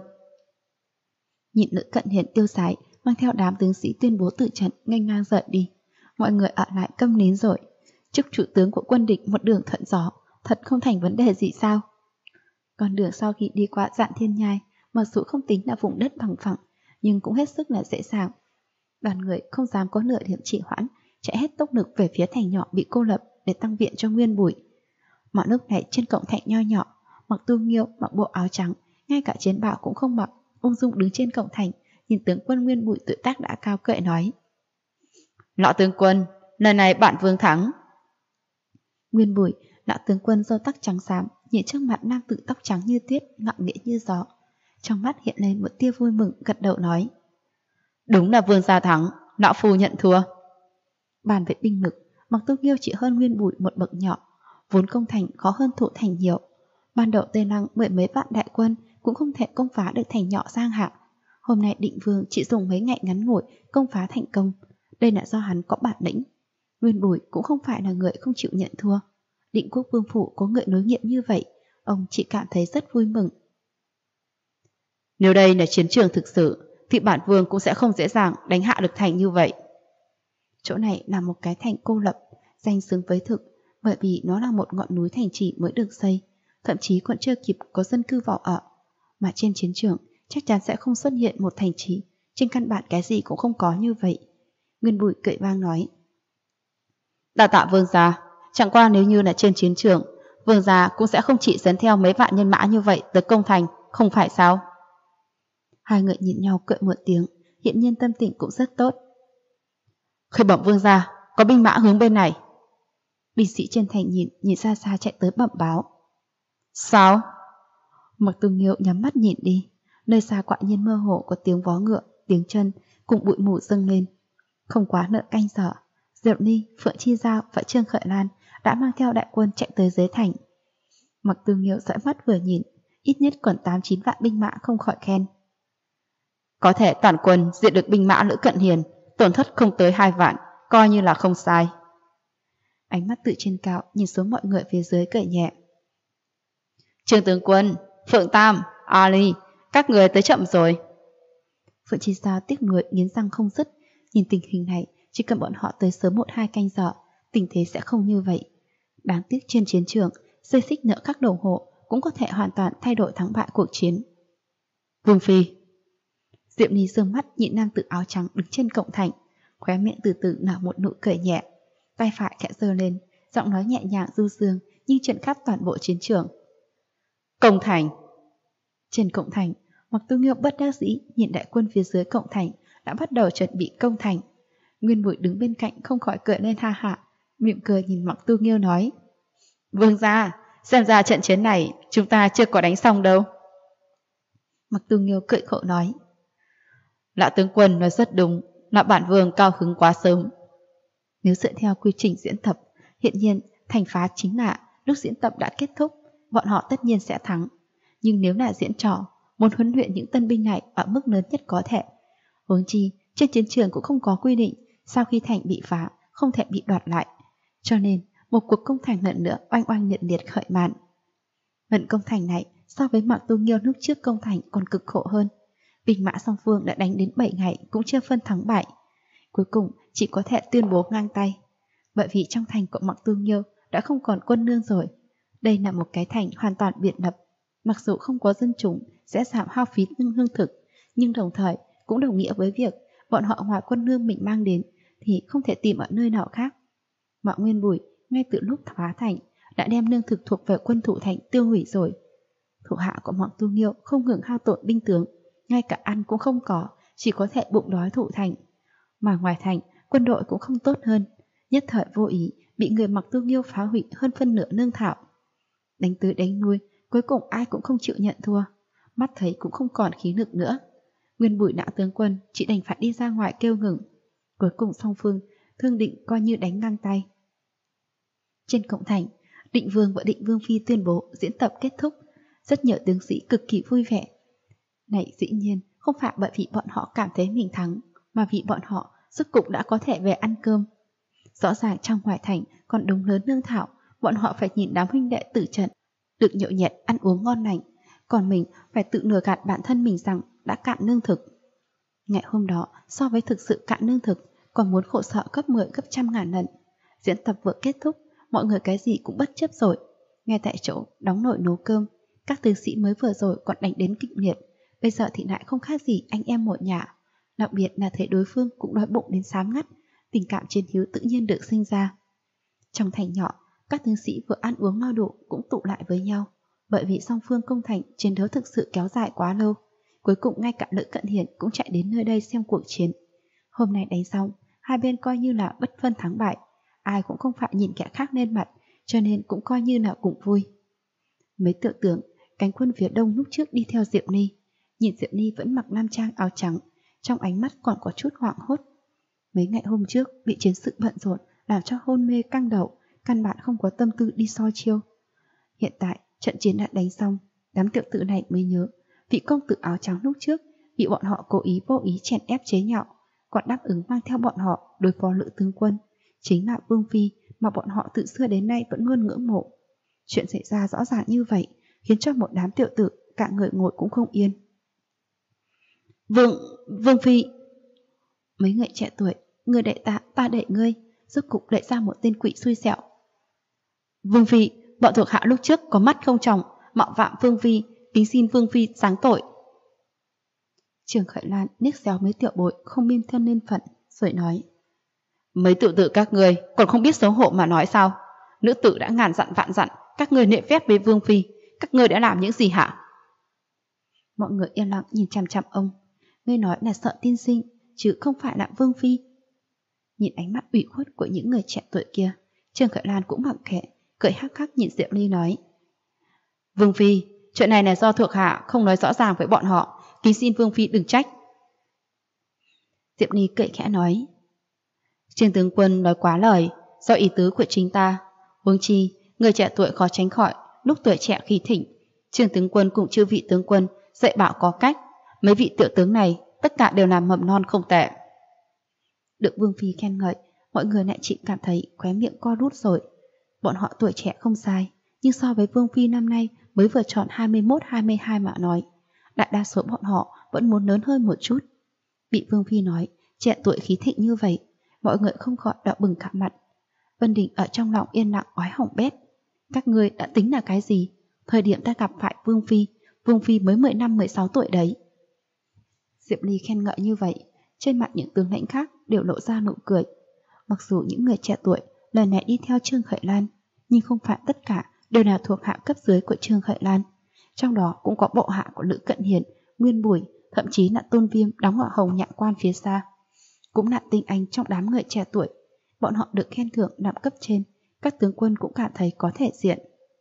[SPEAKER 1] Nhìn Lữ Cận Hiền tiêu sái mang theo đám tướng sĩ tuyên bố tử trận nghênh ngang rời đi, mọi người ở lại câm nín rồi. Chúc chủ tướng của quân địch một đường thuận gió, thật không thành vấn đề gì sao? Con đường sau khi đi qua Dạn Thiên Nhai, mặc dù không tính là vùng đất bằng phẳng, nhưng cũng hết sức là dễ dàng. Đoàn người không dám có nửa điểm trì hoãn, chạy hết tốc lực về phía thành nhỏ bị cô lập để tăng viện cho Nguyên Bùi. Mà lúc này trên cổng thành nho nhỏ, Mặc Tu Nghiêu mặc bộ áo trắng, ngay cả chiến bào cũng không mặc, ung dung đứng trên cổng thành, nhìn tướng quân Nguyên Bùi tự tác đã cao cậy nói: Lão tướng quân, lần này bạn vương thắng. Nguyên Bùi, lão tướng quân râu tóc trắng xám, nhìn trước mặt nam tử tóc trắng như tuyết, ngạo nghễ như gió, trong mắt hiện lên một tia vui mừng, gật đầu nói: Đúng là vương gia thắng, lão phu nhận thua. Bàn về binh lực, Mặc Tu Nghiêu chỉ hơn Nguyên Bùi một bậc nhỏ, vốn công thành khó hơn thủ thành nhiều. Ban đầu Tây Lăng mười mấy vạn đại quân cũng không thể công phá được thành nhỏ Giang Hạ. Hôm nay Định Vương chỉ dùng mấy ngày ngắn ngủi công phá thành công, đây là do hắn có bản lĩnh. Nguyên Bùi cũng không phải là người không chịu nhận thua. Định Quốc Vương phủ có người nối nghiệp như vậy, ông chỉ cảm thấy rất vui mừng. Nếu đây là chiến trường thực sự, thì bản vương cũng sẽ không dễ dàng đánh hạ được thành như vậy. Chỗ này là một cái thành cô lập, danh xứng với thực, bởi vì nó là một ngọn núi thành trì mới được xây, thậm chí còn chưa kịp có dân cư vào ở. Mà trên chiến trường chắc chắn sẽ không xuất hiện một thành trì, trên căn bản cái gì cũng không có như vậy. Nguyên Bùi cười vang nói: Đa tạ vương gia, chẳng qua nếu như là trên chiến trường, vương gia cũng sẽ không chỉ dẫn theo mấy vạn nhân mã như vậy tới công thành, không phải sao? Hai người nhìn nhau cười một tiếng, hiện nhiên tâm tình cũng rất tốt. Khởi bẩm vương gia, có binh mã hướng bên này. Binh sĩ trên thành nhìn xa xa chạy tới bẩm báo. Sao? Mặc Tu Nghiêu nhắm mắt nhìn đi, nơi xa quả nhiên mơ hồ có tiếng vó ngựa, tiếng chân cùng bụi mù dâng lên. Không quá nợ canh giờ, Diệp Ly, Phượng Chi Giao và Trương Khởi Lan đã mang theo đại quân chạy tới dưới thành. Mặc Tu Nghiêu dõi mắt vừa nhìn, ít nhất còn 8-9 vạn binh mã không khỏi khen. Có thể toàn quân diệt được binh mã Lữ Cận Hiền, tổn thất không tới 2 vạn, coi như là không sai. Ánh mắt từ trên cao nhìn xuống mọi người phía dưới cười nhẹ. Trương tướng quân, Phượng Tam, Ali, các người tới chậm rồi. Phượng Chi Giao tiếc nuối nghiến răng không dứt, nhìn tình hình này, chỉ cần bọn họ tới sớm 1-2 canh giờ, tình thế sẽ không như vậy. Đáng tiếc trên chiến trường, dây xích nợ các đầu hộ cũng có thể hoàn toàn thay đổi thắng bại cuộc chiến. Vương Phi. Diệp Ly dương mắt nhìn nam tử áo trắng đứng trên cổng thành, khóe miệng từ từ nở một nụ cười nhẹ, tay phải khẽ giơ lên, giọng nói nhẹ nhàng du dương nhưng truyền khắp toàn bộ chiến trường. Cổng thành. Trên cổng thành, Mặc Tu Nghiêu bất đắc dĩ nhìn đại quân phía dưới cổng thành đã bắt đầu chuẩn bị công thành. Nguyên Bùi đứng bên cạnh không khỏi cười lên ha hả, mỉm cười nhìn Mặc Tu Nghiêu nói: Vương gia, xem ra trận chiến này chúng ta chưa có đánh xong đâu. Mặc Tu Nghiêu cười khổ nói: Lão tướng quân nói rất đúng, là bản vương cao hứng quá sớm. Nếu dựa theo quy trình diễn tập, hiện nhiên thành phá chính là lúc diễn tập đã kết thúc, bọn họ tất nhiên sẽ thắng. Nhưng nếu là diễn trò, muốn huấn luyện những tân binh này ở mức lớn nhất có thể. Huống chi, trên chiến trường cũng không có quy định sau khi thành bị phá không thể bị đoạt lại. Cho nên, một cuộc công thành lần nữa oanh oanh liệt liệt khởi màn. Lần công thành này so với Mạc Tu Nghiêu lúc trước công thành còn cực khổ hơn. Binh mã song phương đã đánh đến 7 ngày cũng chưa phân thắng bại. Cuối cùng chỉ có thể tuyên bố ngang tay. Bởi vì trong thành của Mạc Tu Nghiêu đã không còn quân nương rồi. Đây là một cái thành hoàn toàn biệt lập. Mặc dù không có dân chúng sẽ giảm hao phí lương thực, Nhưng đồng thời cũng đồng nghĩa với việc bọn họ ngoài quân lương mình mang đến thì không thể tìm ở nơi nào khác. Mạo Nguyên Bùi ngay từ lúc phá thành đã đem lương thực thuộc về quân thủ thành tiêu hủy rồi. Thủ hạ của Mạc Tu Nghiêu không ngừng hao tổn binh tướng, ngay cả ăn cũng không có, chỉ có thể bụng đói thủ thành. Mà ngoài thành, quân đội cũng không tốt hơn, nhất thời vô ý bị người Mạc Tu Nghiêu phá hủy hơn phân nửa lương thảo. Đánh tới đánh lui, cuối cùng ai cũng không chịu nhận thua, mắt thấy cũng không còn khí lực nữa. Nguyên Bùi đại tướng quân chỉ đành phải đi ra ngoài kêu ngừng. Cuối cùng song phương thương định coi như đánh ngang tay. Trên cổng thành, Định Vương và Định Vương Phi tuyên bố diễn tập kết thúc. Rất nhiều tướng sĩ cực kỳ vui vẻ. Này dĩ nhiên không phải bởi vì bọn họ cảm thấy mình thắng, mà vì bọn họ rốt cục đã có thể về ăn cơm. Rõ ràng trong ngoài thành còn đống lớn lương thảo, bọn họ phải nhìn đám huynh đệ tử trận được nhậu nhẹt ăn uống ngon lành, còn mình phải tự lừa gạt bản thân mình rằng đã cạn lương thực. Ngày hôm đó so với thực sự cạn lương thực còn muốn khổ sở gấp 10 gấp trăm ngàn lần. Diễn tập vừa kết thúc, mọi người cái gì cũng bất chấp rồi, ngay tại chỗ đóng nồi nấu cơm. Các tướng sĩ mới vừa rồi còn đánh đến kịch liệt, bây giờ thì lại không khác gì anh em một nhà. Đặc biệt là thấy đối phương cũng đói bụng đến xám ngắt, tình cảm chiến hữu tự nhiên được sinh ra. Trong thành nhỏ, các tướng sĩ vừa ăn uống no đủ cũng tụ lại với nhau, bởi vì song phương công thành chiến đấu thực sự kéo dài quá lâu. Cuối cùng ngay cả Lữ Cận Hiền cũng chạy đến nơi đây xem cuộc chiến. Hôm nay đánh xong, hai bên coi như là bất phân thắng bại, ai cũng không phải nhìn kẻ khác lên mặt, cho nên cũng coi như là cùng vui. Mấy tựa tướng cánh quân phía đông lúc trước đi theo Diệp Ni, nhìn Diệp Ni vẫn mặc nam trang áo trắng, trong ánh mắt còn có chút hoảng hốt. Mấy ngày hôm trước bị chiến sự bận rộn làm cho hôn mê căng đầu, căn bản không có tâm tư đi soi chiêu. Hiện tại trận chiến đã đánh xong, đám tiểu tử này mới nhớ vị công tử áo trắng lúc trước bị bọn họ cố ý vô ý chèn ép chế nhạo, còn đáp ứng mang theo bọn họ đối phó Lữ tướng quân, chính là Vương Phi mà bọn họ từ xưa đến nay vẫn luôn ngưỡng mộ. Chuyện xảy ra rõ ràng như vậy khiến cho một đám tiểu tử cả người ngồi cũng không yên. Vương Phi! Mấy người trẻ tuổi, người đệ ta đệ ngươi, rốt cục đẩy ra một tên quỷ xui xẻo. Vương Phi, bọn thuộc hạ lúc trước có mắt không tròng, mạo phạm Vương Phi, kính xin Vương Phi giáng tội. Trường Khởi Lan liếc xéo mấy tiểu bối không biên thân nên phận, rồi nói: mấy tiểu tử các người còn không biết xấu hổ mà nói sao? Nữ tử đã ngàn dặn vạn dặn, các người nệ phép với Vương Phi, các người đã làm những gì hả? Mọi người yên lặng nhìn chằm chằm ông. Ngươi nói là sợ tiên sinh, chứ không phải là Vương Phi. Nhìn ánh mắt ủy khuất của những người trẻ tuổi kia, Trương Khởi Lan cũng mặc kệ, cười hắc hắc nhìn Diệp Ly nói: Vương Phi, chuyện này là do thuộc hạ không nói rõ ràng với bọn họ, kính xin Vương Phi đừng trách. Diệp Ly cười khẽ nói: Trương tướng quân nói quá lời, do ý tứ của chính ta. Huống chi, người trẻ tuổi khó tránh khỏi lúc tuổi trẻ khi thỉnh. Trương tướng quân cùng chư vị tướng quân dạy bảo có cách, mấy vị tiểu tướng này tất cả đều làm mầm non không tệ. Được Vương Phi khen ngợi, mọi người lại chỉ cảm thấy khóe miệng co rút rồi. Bọn họ tuổi trẻ không sai, nhưng so với Vương Phi năm nay mới vừa tròn 21-22 mà nói, đại đa số bọn họ vẫn muốn lớn hơn một chút. Bị Vương Phi nói trẻ tuổi khí thịnh như vậy, mọi người không khỏi đỏ bừng cả mặt. Vân Đình ở trong lòng yên lặng oái hỏng bét. Các ngươi đã tính là cái gì? Thời điểm ta gặp phải Vương Phi mới 15-16 tuổi đấy. Diệp Ly khen ngợi như vậy, trên mặt những tướng lãnh khác đều lộ ra nụ cười. Mặc dù những người trẻ tuổi lần này đi theo Trương Khởi Lan, nhưng không phải tất cả đều là thuộc hạ cấp dưới của Trương Khởi Lan. Trong đó cũng có bộ hạ của Lữ Cận Hiền, Nguyên Bùi, thậm chí là Tôn Viêm đóng ở Hồng Nhạn Quan phía xa. Cũng là tinh anh trong đám người trẻ tuổi. Bọn họ được khen thưởng làm cấp trên, các tướng quân cũng cảm thấy có thể diện.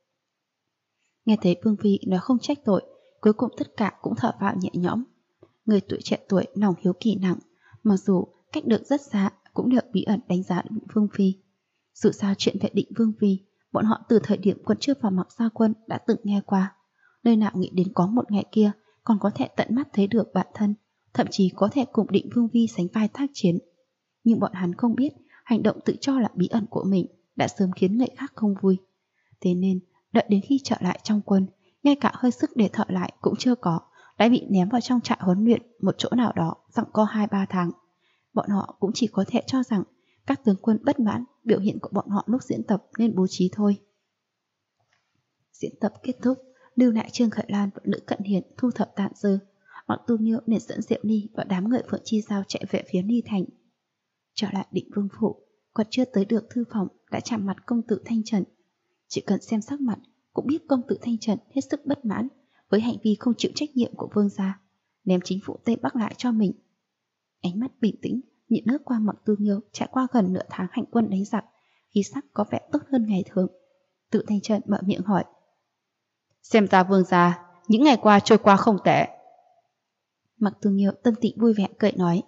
[SPEAKER 1] Nghe thấy Vương Phi nói không trách tội, cuối cùng tất cả cũng thở vào nhẹ nhõm. Người tuổi trẻ tuổi lòng hiếu kỳ nặng, mặc dù cách được rất xa cũng được bí ẩn đánh giá Định Vương Phi. Dù sao chuyện về Định Vương Phi, bọn họ từ thời điểm còn chưa vào mặc gia quân đã từng nghe qua. Nơi nào nghĩ đến có một ngày kia còn có thể tận mắt thấy được bản thân, thậm chí có thể cùng Định Vương Phi sánh vai tác chiến. Nhưng bọn hắn không biết hành động tự cho là bí ẩn của mình đã sớm khiến người khác không vui. Thế nên đợi đến khi trở lại trong quân, ngay cả hơi sức để thở lại cũng chưa có, đã bị ném vào trong trại huấn luyện một chỗ nào đó giằng co 2-3 tháng. Bọn họ cũng chỉ có thể cho rằng các tướng quân bất mãn biểu hiện của bọn họ lúc diễn tập nên bố trí thôi. Diễn tập kết thúc, lưu lại Trương Khởi Lan và Lữ Cận Hiền thu thập tàn dư. Mặc Tu Nghiêu liền dẫn Diệu Ly và đám người Phượng Chi Giao chạy về phía Ly Thành. Trở lại Định Vương phủ, còn chưa tới được thư phòng đã chạm mặt công tử Thanh Trần. Chỉ cần xem sắc mặt cũng biết công tử Thanh Trần hết sức bất mãn với hành vi không chịu trách nhiệm của vương gia, ném chính phủ Tây Bắc lại cho mình. Ánh mắt bình tĩnh nhìn lướt qua Mặc Tu Nghiêu trải qua gần nửa tháng hành quân đánh giặc, khí sắc có vẻ tốt hơn ngày thường. Tự Thanh Trần mở miệng hỏi: xem ra vương gia những ngày qua trôi qua không tệ. Mặc Tu Nghiêu tâm tình vui vẻ cười nói: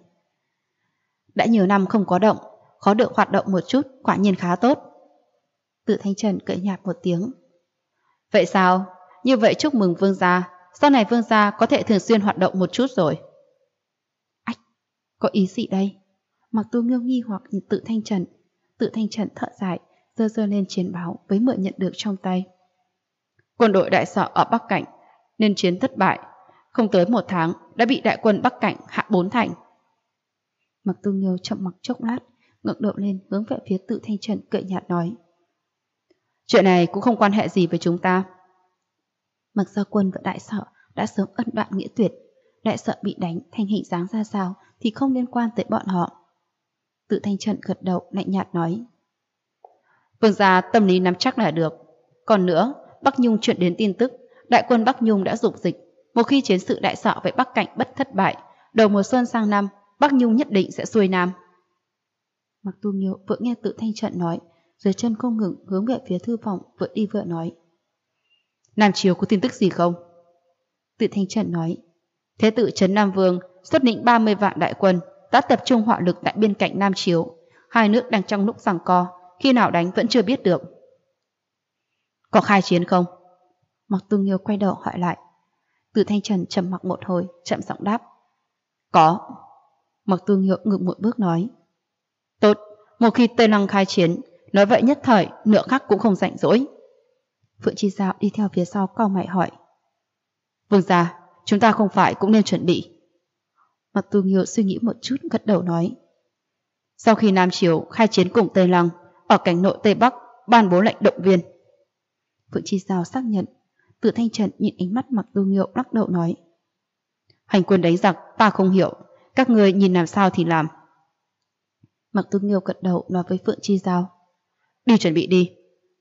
[SPEAKER 1] đã nhiều năm không có động, khó được hoạt động một chút, quả nhiên khá tốt. Tự Thanh Trần cười nhạt một tiếng: vậy sao? Như vậy chúc mừng vương gia, sau này vương gia có thể thường xuyên hoạt động một chút rồi. Ách, có ý gì đây? Mặc Tu Nghiêu nghi hoặc nhìn Tự Thanh Trần. Tự Thanh Trần thở dài, giơ lên chiến báo với mượn nhận được trong tay. Quân đội đại sở ở Bắc Cảnh nên chiến thất bại, không tới 1 tháng đã bị đại quân Bắc Cảnh hạ 4 thành. Mặc Tu Nghiêu chậm mặc chốc lát, ngẩng đầu lên hướng về phía Tự Thanh Trần cười nhạt nói: chuyện này cũng không quan hệ gì với chúng ta. Mặc Gia Quân và đại sở đã sớm ân đoạn nghĩa tuyệt, đại sở bị đánh thành hình dáng ra sao thì không liên quan tới bọn họ. Tự Thanh Trần gật đầu lạnh nhạt nói: vương gia tâm lý nắm chắc là được. Còn nữa, Bắc Nhung chuyển đến tin tức đại quân Bắc Nhung đã dục dịch, một khi chiến sự đại sở với Bắc Cảnh bất thất bại, đầu mùa xuân sang năm Bắc Nhung nhất định sẽ xuôi nam. Mặc Tu Nghiêu vừa nghe Tự Thanh Trần nói, dưới chân không ngừng hướng về phía thư phòng, vừa đi vừa nói: Nam Chiếu có tin tức gì không? Tự Thanh Trần nói: thế tử Trấn Nam Vương xuất lĩnh 30 vạn đại quân đã tập trung hỏa lực tại bên cạnh Nam Chiếu, hai nước đang trong lúc giằng co, khi nào đánh vẫn chưa biết được. Có khai chiến không? Mặc Tu Nghiêu quay đầu hỏi lại. Tự Thanh Trần trầm mặc một hồi, chậm giọng đáp: có. Mặc Tu Nghiêu ngừng một bước nói: tốt, một khi Tây Lăng khai chiến, nói vậy nhất thời nửa khắc cũng không rảnh rỗi. Phượng Chi Giao đi theo phía sau cau mày hỏi: vương gia, chúng ta không phải cũng nên chuẩn bị? Mặc Tu Nghiêu suy nghĩ một chút gật đầu nói: sau khi Nam Chiếu khai chiến cùng Tây Lăng, ở cảnh nội Tây Bắc ban bố lệnh động viên. Phượng Chi Giao xác nhận. Tự Thanh Trần nhìn ánh mắt Mặc Tu Nghiêu lắc đầu nói: hành quân đánh giặc ta không hiểu, các người nhìn làm sao thì làm. Mặc Tu Nghiêu gật đầu nói với Phượng Chi Giao: đi chuẩn bị đi.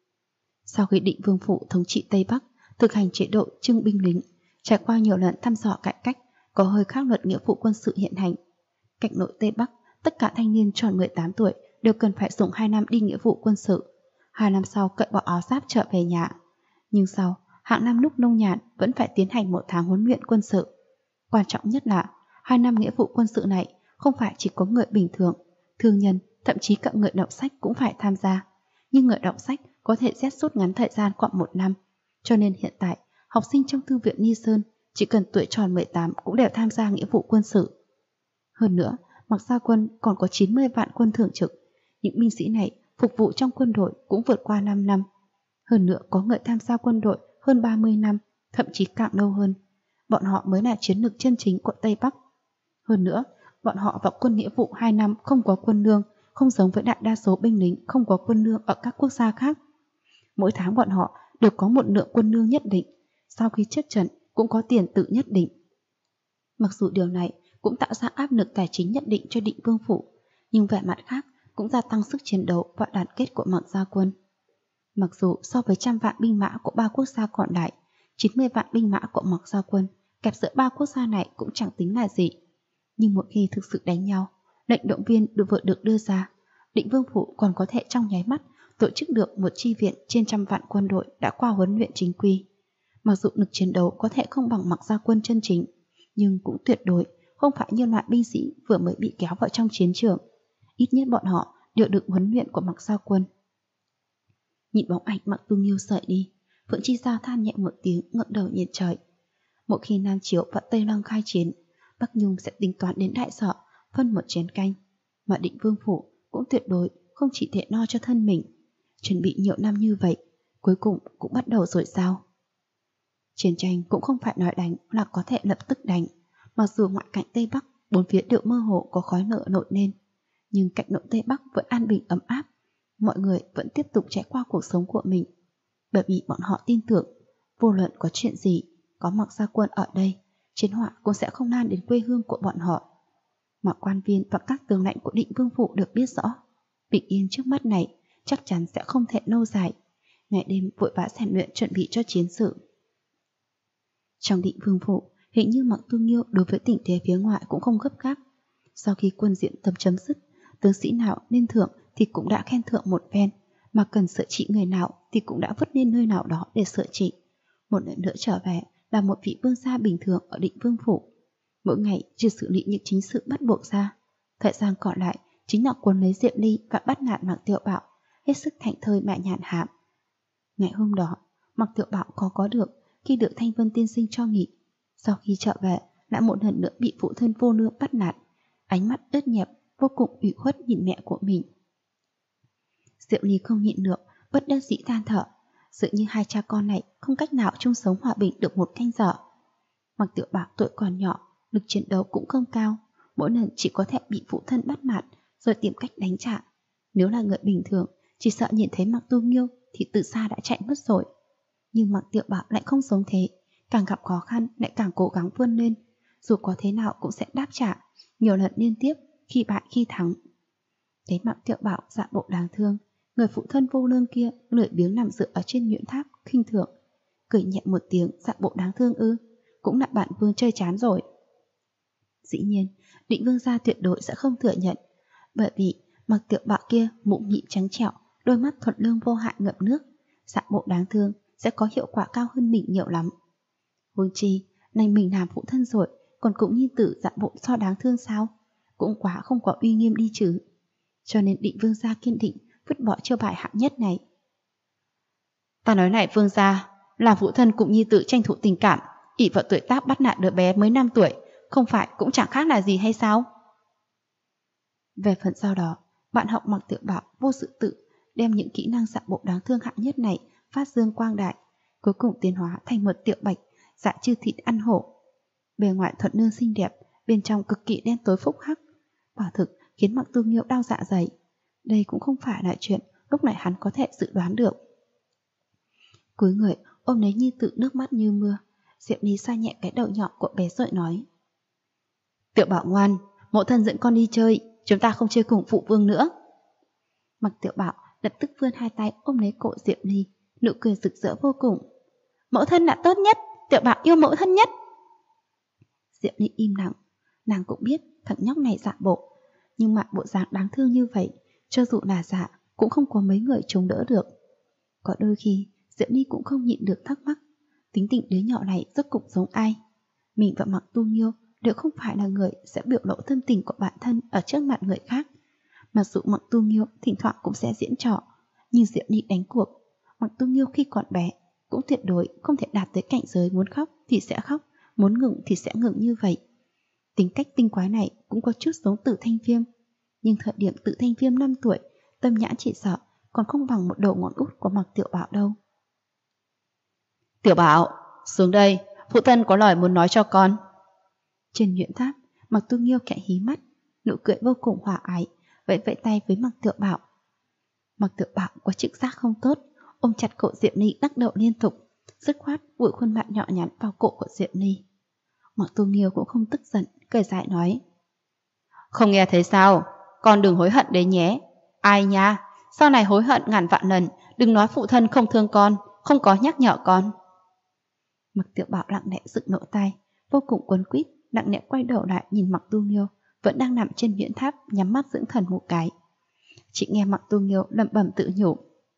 [SPEAKER 1] Sau khi Định Vương phủ thống trị Tây Bắc, thực hành chế độ trưng binh lính, trải qua nhiều lần thăm dò cải cách, có hơi khác luật nghĩa vụ quân sự hiện hành. Cảnh nội Tây Bắc, tất cả thanh niên tròn 18 tuổi đều cần phải dùng 2 năm đi nghĩa vụ quân sự, 2 năm sau cởi bỏ áo giáp trở về nhà. Nhưng sau, hạng năm lúc nông nhàn vẫn phải tiến hành 1 tháng huấn luyện quân sự. Quan trọng nhất là 2 năm nghĩa vụ quân sự này không phải chỉ có người bình thường, thương nhân, thậm chí cả người đọc sách cũng phải tham gia. Nhưng người đọc sách có thể xét rút ngắn thời gian khoảng 1 năm. Cho nên hiện tại, học sinh trong thư viện Ni Sơn chỉ cần tuổi tròn 18 cũng đều tham gia nghĩa vụ quân sự. Hơn nữa, Mặc Gia Quân còn có 90 vạn quân thường trực. Những binh sĩ này phục vụ trong quân đội cũng vượt qua 5 năm. Hơn nữa có người tham gia quân đội hơn 30 năm, thậm chí càng lâu hơn. Bọn họ mới là chiến lược chân chính của Tây Bắc. Hơn nữa, bọn họ vào quân nghĩa vụ 2 năm không có quân lương, không giống với đại đa số binh lính không có quân lương ở các quốc gia khác. Mỗi tháng bọn họ được có một lượng quân lương nhất định, sau khi chết trận cũng có tiền tự nhất định. Mặc dù điều này cũng tạo ra áp lực tài chính nhất định cho Định Vương phủ, nhưng về mặt khác cũng gia tăng sức chiến đấu và đoàn kết của Mặc Gia Quân. Mặc dù so với 100 vạn binh mã của 3 quốc gia còn lại, 90 vạn binh mã của Mặc Gia Quân kẹp giữa 3 quốc gia này cũng chẳng tính là gì. Nhưng một khi thực sự đánh nhau, lệnh động viên vừa được đưa ra, Định Vương phủ còn có thể trong nháy mắt tổ chức được một chi viện trên 100 vạn quân đội đã qua huấn luyện chính quy. Mặc dù lực chiến đấu có thể không bằng Mặc Gia Quân chân chính, nhưng cũng tuyệt đối không phải như loại binh sĩ vừa mới bị kéo vào trong chiến trường. Ít nhất bọn họ đều được huấn luyện của Mặc Gia Quân. Nhìn bóng ảnh Mặc Tu Nghiêu sợi đi, Phượng Chi Giao than nhẹ một tiếng, ngẩng đầu nhìn trời. Mỗi khi Nam Chiếu và Tây Lăng khai chiến, Bắc Nhung sẽ tính toán đến đại sở phân một chén canh, mà Định Vương phủ cũng tuyệt đối không chỉ để no cho thân mình. Chuẩn bị nhiều năm như vậy, cuối cùng cũng bắt đầu rồi sao? Chiến tranh cũng không phải nói đánh là có thể lập tức đánh. Mặc dù ngoại cảnh Tây Bắc bốn phía đều mơ hồ có khói lửa nổi lên, nhưng cảnh nội Tây Bắc vẫn an bình ấm áp. Mọi người vẫn tiếp tục trải qua cuộc sống của mình, bởi vì bọn họ tin tưởng vô luận có chuyện gì, có Mặc Gia Quân ở đây, chiến họa cũng sẽ không lan đến quê hương của bọn họ. Mà quan viên và các tướng lãnh của Định Vương phủ được biết rõ, bình yên trước mắt này chắc chắn sẽ không thể lâu dài. Ngày đêm vội vã rèn luyện chuẩn bị cho chiến sự. Trong Định Vương phủ, hình như Mạc Tu Nghiêu đối với tình thế phía ngoại cũng không gấp gáp. Sau khi quân diễn tập chấm dứt, tướng sĩ nào nên thưởng thì cũng đã khen thưởng một phen, mà cần sửa trị người nào thì cũng đã vứt lên nơi nào đó để sửa trị. Một lần nữa trở về là một vị vương gia bình thường ở Định Vương phủ. Mỗi ngày trừ xử lý những chính sự bắt buộc ra, thời gian còn lại chính là cuốn lấy Diệm Ly và bắt nạt Mạc Tiểu Bảo, hết sức thảnh thơi mà nhàn hạ. Ngày hôm đó, Mạc Tiểu Bảo có được khi được Thanh Vân tiên sinh cho nghỉ. Sau khi trở về, lại một lần nữa bị phụ thân vô lương bắt nạt, ánh mắt ướt nhẹp, vô cùng ủy khuất nhìn mẹ của mình. Diệu Ly không nhịn được, bất đắc dĩ than thở, dường như hai cha con này không cách nào chung sống hòa bình được một canh giờ. Mạc Tiểu Bảo tuổi còn nhỏ, lực chiến đấu cũng không cao, mỗi lần chỉ có thể bị phụ thân bắt nạt rồi tìm cách đánh trả. Nếu là người bình thường, chỉ sợ nhìn thấy Mạc Tu Nghiêu thì từ xa đã chạy mất rồi. Nhưng Mạc Tiểu Bảo lại không giống thế, càng gặp khó khăn lại càng cố gắng vươn lên, dù có thế nào cũng sẽ đáp trả, nhiều lần liên tiếp, khi bại khi thắng. Thấy Mạc Tiểu Bảo dạ bộ đáng thương, người phụ thân vô lương kia lười biếng nằm dựa ở trên nhuyễn tháp khinh thường, cười nhẹ một tiếng, dạ bộ đáng thương ư, cũng là bạn vương chơi chán rồi. Dĩ nhiên, Định Vương gia tuyệt đối sẽ không thừa nhận, bởi vì Mạc Tiểu Bảo kia mụn nhị trắng trẻo, đôi mắt thuận lương vô hại ngậm nước, dạ bộ đáng thương sẽ có hiệu quả cao hơn mình nhiều lắm. Huống chi, này mình làm phụ thân rồi, còn cũng như tử dạ bộ so đáng thương sao? Cũng quá không có uy nghiêm đi chứ. Cho nên Định Vương gia kiên định vứt bỏ chiêu bài hạng nhất này. Ta nói này Vương gia, làm phụ thân cũng như tự tranh thủ tình cảm, ỷ vào tuổi tác bắt nạt đứa bé mới 5 tuổi, không phải cũng chẳng khác là gì hay sao? Về phần sau đó, bạn học Mạc Tiểu Bảo vô sự tự đem những kỹ năng dạ bộ đáng thương hạng nhất này phát dương quang đại, cuối cùng tiến hóa thành một Tiểu Bạch, dạ chư thịt ăn hổ. Bề ngoài thuận nương xinh đẹp, bên trong cực kỳ đen tối phúc hắc, quả thực khiến Mạc Tu Nghiêu đau dạ dày. Đây cũng không phải là chuyện lúc này hắn có thể dự đoán được. Cúi người ôm lấy nhi tử, nước mắt như mưa, Diệm Ly xoa nhẹ cái đầu nhỏ của bé rồi nói: Tiểu Bảo ngoan, mẫu thân dẫn con đi chơi, chúng ta không chơi cùng phụ vương nữa. Mạc Tiểu Bảo lập tức vươn hai tay ôm lấy cổ Diệm Ly, nụ cười rực rỡ vô cùng. Mẫu thân là tốt nhất, Tiểu Bảo yêu mẫu thân nhất. Diệm Ly im lặng, nàng cũng biết thằng nhóc này dạ bộ, nhưng mà bộ dáng đáng thương như vậy, cho dù là dạ cũng không có mấy người chống đỡ được. Có đôi khi Diệm Ly cũng không nhịn được thắc mắc, tính tình đứa nhỏ này rốt cục giống ai? Mình và Mạc Tu Nghiêu đều không phải là người sẽ biểu lộ tâm tình của bản thân ở trước mặt người khác. Mặc dù Mạc Tu Nghiêu thỉnh thoảng cũng sẽ diễn trò, nhưng Diệm Ly đánh cuộc, Mạc Tu Nghiêu khi còn bé cũng tuyệt đối không thể đạt tới cảnh giới muốn khóc thì sẽ khóc, muốn ngừng thì sẽ ngừng như vậy. Tính cách tinh quái này cũng có chút giống Tử Thanh Viêm, nhưng thời điểm Tử Thanh Viêm 5 tuổi, tâm nhãn chỉ sợ còn không bằng một đầu ngón út của Mạc Tiểu Bảo đâu. Tiểu Bảo, xuống đây, phụ thân có lời muốn nói cho con. Trên nhuyễn tháp, Mạc Tu Nghiêu khẽ hí mắt, nụ cười vô cùng hòa ái, vẫy vẫy tay với Mạc Tiểu Bảo. Mạc Tiểu Bảo có trực giác không tốt, ôm chặt cổ Diệm Ly lắc đầu liên tục, dứt khoát vùi khuôn mặt nhỏ nhắn vào cổ của Diệm Ly. Mạc Tu Nghiêu cũng không tức giận, cười dại nói: Không nghe thấy sao, con đừng hối hận đấy nhé. Ai nha, sau này hối hận ngàn vạn lần, đừng nói phụ thân không thương con, không có nhắc nhở con. Mạc Tiểu Bảo lặng lẽ dựng lỗ tai, vô cùng quấn quýt, nặng nề quay đầu lại nhìn Mạc Tu Nghiêu vẫn đang nằm trên nhuyễn tháp, nhắm mắt dưỡng thần một cái. Chị nghe Mạc Tu Nghiêu lẩm bẩm tự nhủ: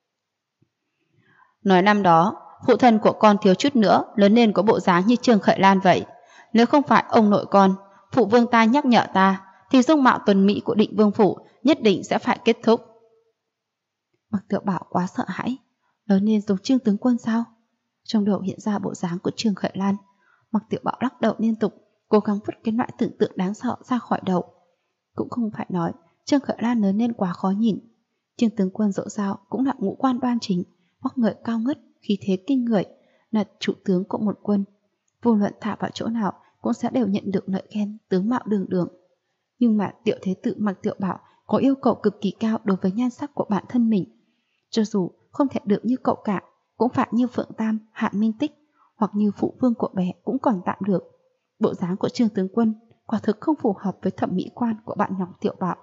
[SPEAKER 1] Nói năm đó, phụ thân của con thiếu chút nữa lớn lên có bộ dáng như Trương Khởi Lan vậy. Nếu không phải ông nội con, phụ vương ta nhắc nhở ta, thì dung mạo tuần mỹ của Định Vương phủ nhất định sẽ phải kết thúc. Mạc Tiểu Bảo quá sợ hãi, lớn lên giống Trương tướng quân sao? Trong đầu hiện ra bộ dáng của Trương Khởi Lan. Mạc Tiểu Bảo lắc đầu liên tục, cố gắng vứt cái loại tưởng tượng đáng sợ ra khỏi đầu. Cũng không phải nói Trương Khởi Lan lớn lên quá khó nhìn, Trương tướng quân dẫu sao cũng là ngũ quan đoan chính, vóc người cao ngất, khí thế kinh người, là chủ tướng của một quân, vô luận thả vào chỗ nào cũng sẽ đều nhận được lợi khen, tướng mạo đường đường. Nhưng mà Tiểu Thế Tử Mạc Tiểu Bảo có yêu cầu cực kỳ cao đối với nhan sắc của bản thân mình, cho dù không thể được như cậu cả, cũng phải như Phượng Tam, Hạ Minh Tích, hoặc như phụ vương của bé cũng còn tạm được. Bộ dáng của Trương tướng quân quả thực không phù hợp với thẩm mỹ quan của bạn nhỏ Tiểu Bảo.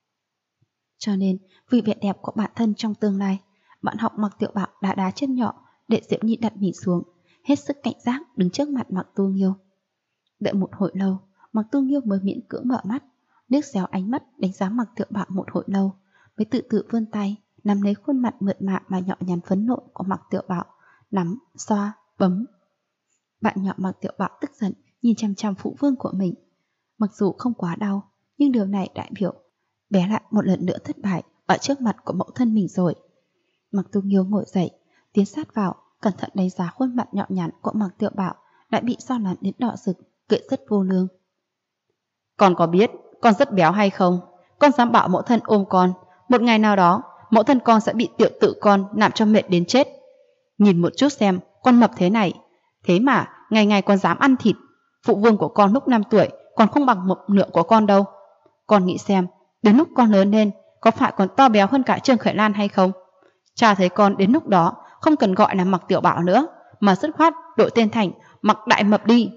[SPEAKER 1] Cho nên, vì vẻ đẹp của bản thân trong tương lai, bạn học Mạc Tiểu Bảo đã đá chân nhỏ để Diệp Nhi đặt mình xuống, hết sức cảnh giác đứng trước mặt Mạc Tu Nghiêu. Đợi một hồi lâu, Mạc Tu Nghiêu mới miễn cưỡng mở mắt, liếc xéo ánh mắt đánh giá Mạc Tiểu Bảo một hồi lâu, mới tự tự vươn tay nắm lấy khuôn mặt mượt mà mà nhỏ nhắn phấn nộ của Mạc Tiểu Bảo, nắm, xoa, bấm. Bạn nhỏ Mạc Tiểu Bảo tức giận nhìn chằm chằm phụ vương của mình. Mặc dù không quá đau, nhưng điều này đại biểu bé lại một lần nữa thất bại ở trước mặt của mẫu thân mình rồi. Mạc Tu Nghiêu ngồi dậy, tiến sát vào, cẩn thận đánh giá khuôn mặt nhỏ nhắn của Mạc Tiểu Bảo đã bị xoa nắn đến đỏ rực, cười rất vô lương. Con có biết con rất béo hay không? Con dám bảo mẫu thân ôm con, một ngày nào đó mẫu thân con sẽ bị tiểu tử con làm cho mệt đến chết. Nhìn một chút xem, con mập thế này, thế mà ngày ngày con dám ăn thịt. Phụ vương của con lúc 5 tuổi còn không bằng một nửa của con đâu. Con nghĩ xem, đến lúc con lớn lên, có phải còn to béo hơn cả Trương Khởi Lan hay không? Cha thấy con đến lúc đó không cần gọi là Mạc Tiểu Bảo nữa, mà dứt khoát đổi tên thành Mạc Đại Mập đi.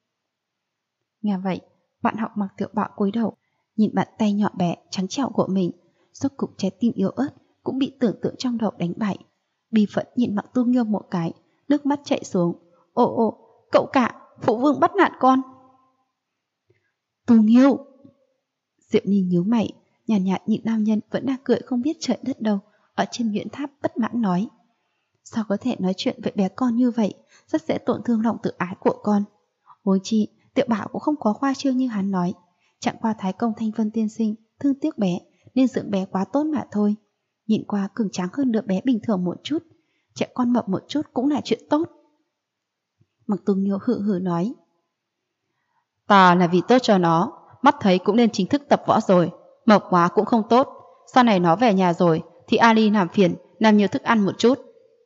[SPEAKER 1] Nghe vậy, bạn học Mạc Tiểu Bảo cúi đầu, nhìn bàn tay nhỏ bé trắng trẻo của mình, rốt cục trái tim yếu ớt cũng bị tưởng tượng trong đầu đánh bại. Bi phẫn nhìn Mạc Tu Nghiêu một cái, nước mắt chảy xuống. Ồ, cậu cả, phụ vương bắt nạt con. Tu Nghiêu! Diệp Ni nhíu mày, nhàn nhạt nhìn nam nhân vẫn đang cười không biết trời đất đâu ở trên Nguyễn Tháp, bất mãn nói: sao có thể nói chuyện với bé con như vậy, rất dễ tổn thương lòng tự ái của con. Huống chi Tiểu Bảo cũng không có khoa trương như hắn nói, chẳng qua Thái Công Thanh Vân tiên sinh thương tiếc bé nên dưỡng bé quá tốt mà thôi. Nhìn qua cường tráng hơn đứa bé bình thường một chút, trẻ con mập một chút cũng là chuyện tốt. Mạc Tu Nghiêu hừ hừ nói: ta là vì tốt cho nó, mắt thấy cũng nên chính thức tập võ rồi, mập quá cũng không tốt. Sau này nó về nhà rồi thì Ali làm phiền làm nhiều thức ăn một chút.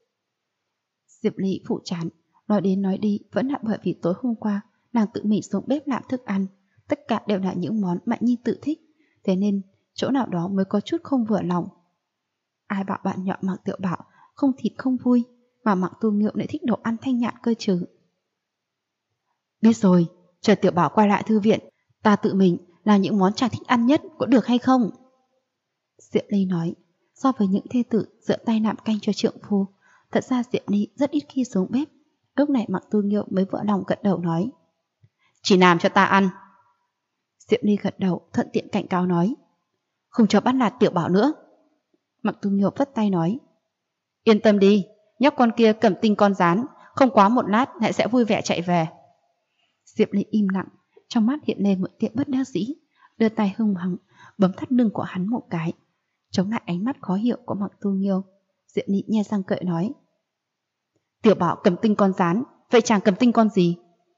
[SPEAKER 1] Diệp Ly phụ chán, nói đến nói đi vẫn là bởi vì tối hôm qua nàng tự mình xuống bếp làm thức ăn, tất cả đều là những món Mạnh Nhi tự thích, thế nên chỗ nào đó mới có chút không vừa lòng. Ai bảo bạn nhỏ Mạc Tiểu Bảo không thịt không vui, mà Mạc Tu Nghiêu lại thích đồ ăn thanh nhạt cơ chứ. Biết rồi, chờ Tiểu Bảo quay lại thư viện, ta tự mình làm những món chàng thích ăn nhất, có được hay không? Diệp Ly nói, so với những thê tử dựa tay làm canh cho trượng phu, thật ra Diệp Ly rất ít khi xuống bếp. Lúc này Mạc Tu Nghiêu mới vỡ lòng gật đầu nói: chỉ làm cho ta ăn. Diệp Ly gật đầu, thuận tiện cảnh cáo nói: không cho bắt nạt Tiểu Bảo nữa. Mạc Tu Nghiêu vất tay nói: yên tâm đi, nhóc con kia cầm tinh con rán, không quá một lát lại sẽ vui vẻ chạy về. Diệp Ly im lặng, trong mắt hiện lên một tia bất đắc dĩ, đưa tay hung hăng bấm thắt lưng của hắn một cái, chống lại ánh mắt khó hiểu của Mạc Tu Nghiêu. Diệp Ly nhe răng cười nói: Tiểu Bảo cầm tinh con rán, vậy chàng cầm tinh con gì?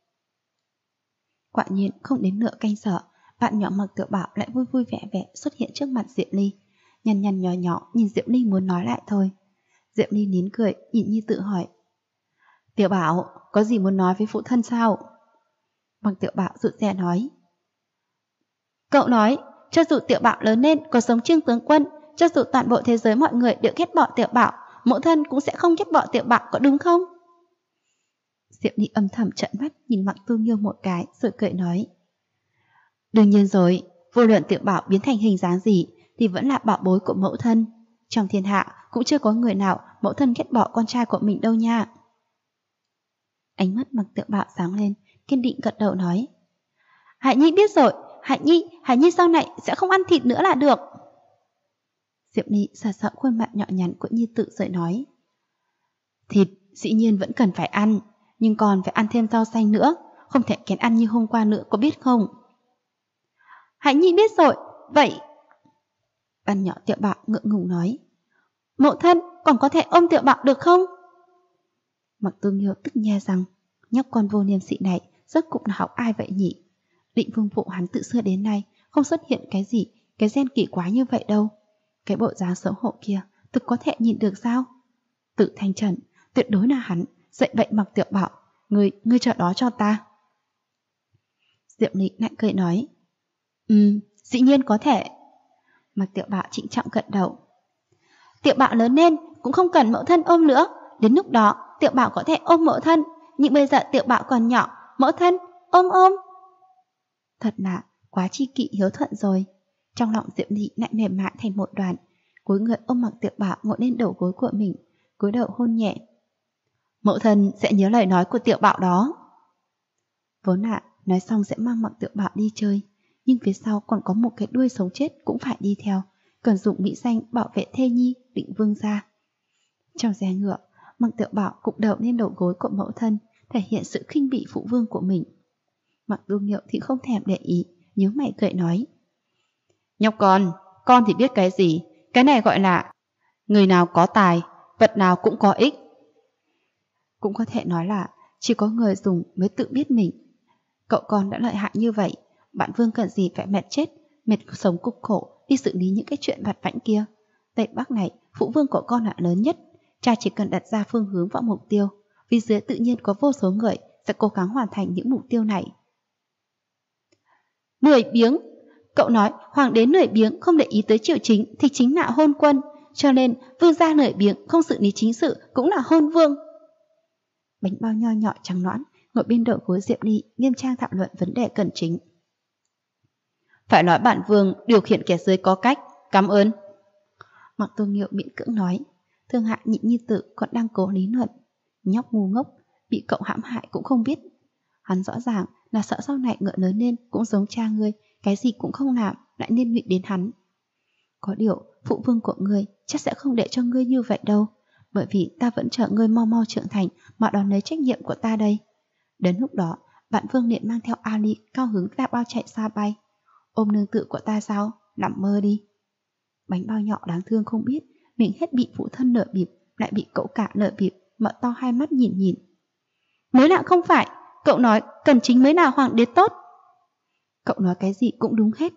[SPEAKER 1] Quả nhiên không đến nửa canh giờ, bạn nhỏ Mạc Tiểu Bảo lại vui vui vẻ vẻ xuất hiện trước mặt Diệp Ly, nhăn nhăn nhỏ nhỏ nhìn Diệp Ly muốn nói lại thôi. Diệp Ly nín cười, nhìn như tự hỏi: Tiểu Bảo, có gì muốn nói với phụ thân sao? Mạc Tiểu Bảo rụt rè nói: cậu nói, cho dù Tiểu Bảo lớn lên có giống Trương tướng quân, cho dù toàn bộ thế giới mọi người đều ghét bỏ Tiểu Bảo, mẫu thân cũng sẽ không ghét bỏ Tiểu Bảo, có đúng không? Diệp Ly âm thầm trợn mắt nhìn Mạc Tu Nghiêu một cái rồi cười nói: đương nhiên rồi, vô luận Tiểu Bảo biến thành hình dáng gì thì vẫn là bảo bối của mẫu thân. Trong thiên hạ cũng chưa có người nào mẫu thân ghét bỏ con trai của mình đâu nha. Ánh mắt Mạc Tiểu Bảo sáng lên, kiên định gật đầu nói: Hải Nhi biết rồi, Hải Nhi sau này sẽ không ăn thịt nữa là được. Diệp Ly sờ sờ khuôn mặt nhỏ nhắn của Nhi tự rồi nói: thịt dĩ nhiên vẫn cần phải ăn, nhưng còn phải ăn thêm rau xanh nữa, không thể kén ăn như hôm qua nữa, có biết không? Hải Nhi biết rồi, vậy... Bạn nhỏ Tiểu Bảo ngượng ngùng nói: mẫu thân còn có thể ôm Tiểu Bảo được không? Mạc Tu Nghiêu tức nhe rằng, nhóc con vô niên sĩ này rốt cục là học ai vậy nhỉ? Định vương phụ hắn từ xưa đến nay không xuất hiện cái gì, cái gen kỳ quái như vậy đâu. Cái bộ dáng xấu hổ kia thực có thể nhìn được sao? Tự thanh trần, tuyệt đối là hắn dạy bậy Mạc Tiểu Bảo, ngươi chờ đó cho ta. Diệp Ly lại cười nói: dĩ nhiên có thể. Mạc Tiểu Bảo trịnh trọng gật đầu. Tiểu Bảo lớn lên cũng không cần mẫu thân ôm nữa, đến lúc đó Tiểu Bảo có thể ôm mẫu thân, nhưng bây giờ Tiểu Bảo còn nhỏ, mẫu thân ôm ôm. Thật là quá chi kỷ hiếu thuận rồi. Trong lòng Diệp Ly lại mềm mại thành một đoàn, cúi người ôm Mặc Tiểu Bảo ngồi lên đầu gối của mình, cúi đầu hôn nhẹ. Mẫu thân sẽ nhớ lời nói của Tiểu Bảo đó. Vốn nói xong sẽ mang Mặc Tiểu Bảo đi chơi, nhưng phía sau còn có một cái đuôi sống chết cũng phải đi theo, cần dùng mỹ danh bảo vệ thê nhi Định Vương gia. Trong xe ngựa, Mặc Tiểu Bảo cụp đầu lên đầu gối của mẫu thân, thể hiện sự khinh bỉ phụ vương của mình. Mặc Du Nghiệu thì không thèm để ý, nhíu mày cười nói: Nhóc con thì biết cái gì, cái này gọi là người nào có tài, vật nào cũng có ích. Cũng có thể nói là chỉ có người dùng mới tự biết mình. Cậu con đã lợi hại như vậy, bạn Vương cần gì phải mệt chết, mệt sống cục khổ đi xử lý những cái chuyện vặt vãnh kia. Tây Bắc này, phụ vương của con là lớn nhất, cha chỉ cần đặt ra phương hướng vào mục tiêu, vì dưới tự nhiên có vô số người sẽ cố gắng hoàn thành những mục tiêu này. Lười biếng, cậu nói hoàng đế lười biếng không để ý tới triều chính thì chính là hôn quân, cho nên vương gia lười biếng không xử lý chính sự cũng là hôn vương. Bánh bao nho nhỏ trắng nõn ngồi bên đầu gối Diệp Ly nghiêm trang thảo luận vấn đề cần chính. Phải nói bản vương điều khiển kẻ dưới có cách, cảm ơn. Mặc Tô Nghiệu miễn cưỡng nói, Thương Hạ Nhị Nhi Tử còn đang cố lý luận. Nhóc ngu ngốc, bị cậu hãm hại cũng không biết. Hắn rõ ràng là sợ sau này ngựa lớn lên cũng giống cha ngươi, cái gì cũng không làm, lại liên lụy đến hắn. Có điều, phụ vương của ngươi chắc sẽ không để cho ngươi như vậy đâu, bởi vì ta vẫn chờ ngươi mau mau trưởng thành mà đón lấy trách nhiệm của ta đây. Đến lúc đó, bạn Vương liền mang theo Ali cao hứng ta bao chạy xa bay. Ôm nương tự của ta sao? Nằm mơ đi. Bánh bao nhỏ đáng thương không biết, mình hết bị phụ thân nợ bịp, lại bị cậu cả nợ bịp, mở to hai mắt nhìn. Mới lạ không phải, cậu nói Cần Chính mới là hoàng đế tốt. Cậu nói cái gì cũng đúng hết.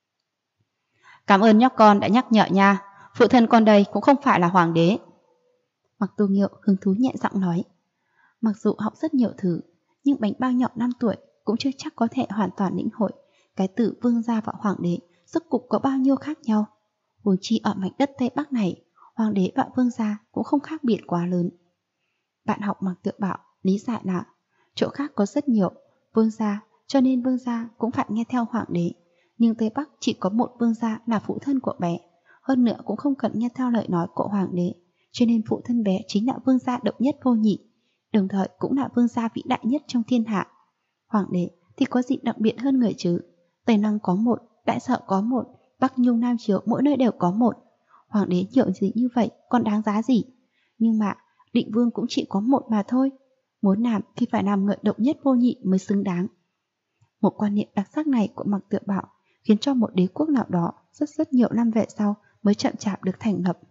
[SPEAKER 1] Cảm ơn nhóc con đã nhắc nhở nha, phụ thân con đây cũng không phải là hoàng đế. Mặc Tô Nghiệu hứng thú nhẹ giọng nói. Mặc dù học rất nhiều thứ, nhưng bánh bao nhỏ 5 tuổi cũng chưa chắc có thể hoàn toàn lĩnh hội cái từ vương gia và hoàng đế rốt cục có bao nhiêu khác nhau. Huống chi ở mảnh đất Tây Bắc này, hoàng đế và vương gia cũng không khác biệt quá lớn. Bạn học Mặc Tiểu Bảo lý giải là chỗ khác có rất nhiều vương gia, cho nên vương gia cũng phải nghe theo hoàng đế. Nhưng Tây Bắc chỉ có một vương gia là phụ thân của bé, hơn nữa cũng không cần nghe theo lời nói của hoàng đế, cho nên phụ thân bé chính là vương gia độc nhất vô nhị, đồng thời cũng là vương gia vĩ đại nhất trong thiên hạ. Hoàng đế thì có gì đặc biệt hơn người chứ? Tây Năng có một, Đại Sở có một, Bắc Nhung Nam Chiếu mỗi nơi đều có một. Hoàng đế nhiều gì như vậy còn đáng giá gì? Nhưng mà Định Vương cũng chỉ có một mà thôi. Muốn làm thì phải làm người độc nhất vô nhị mới xứng đáng. Một quan niệm đặc sắc này của Mặc Tiểu Bảo khiến cho một đế quốc nào đó rất nhiều năm về sau mới chậm chạp được thành lập.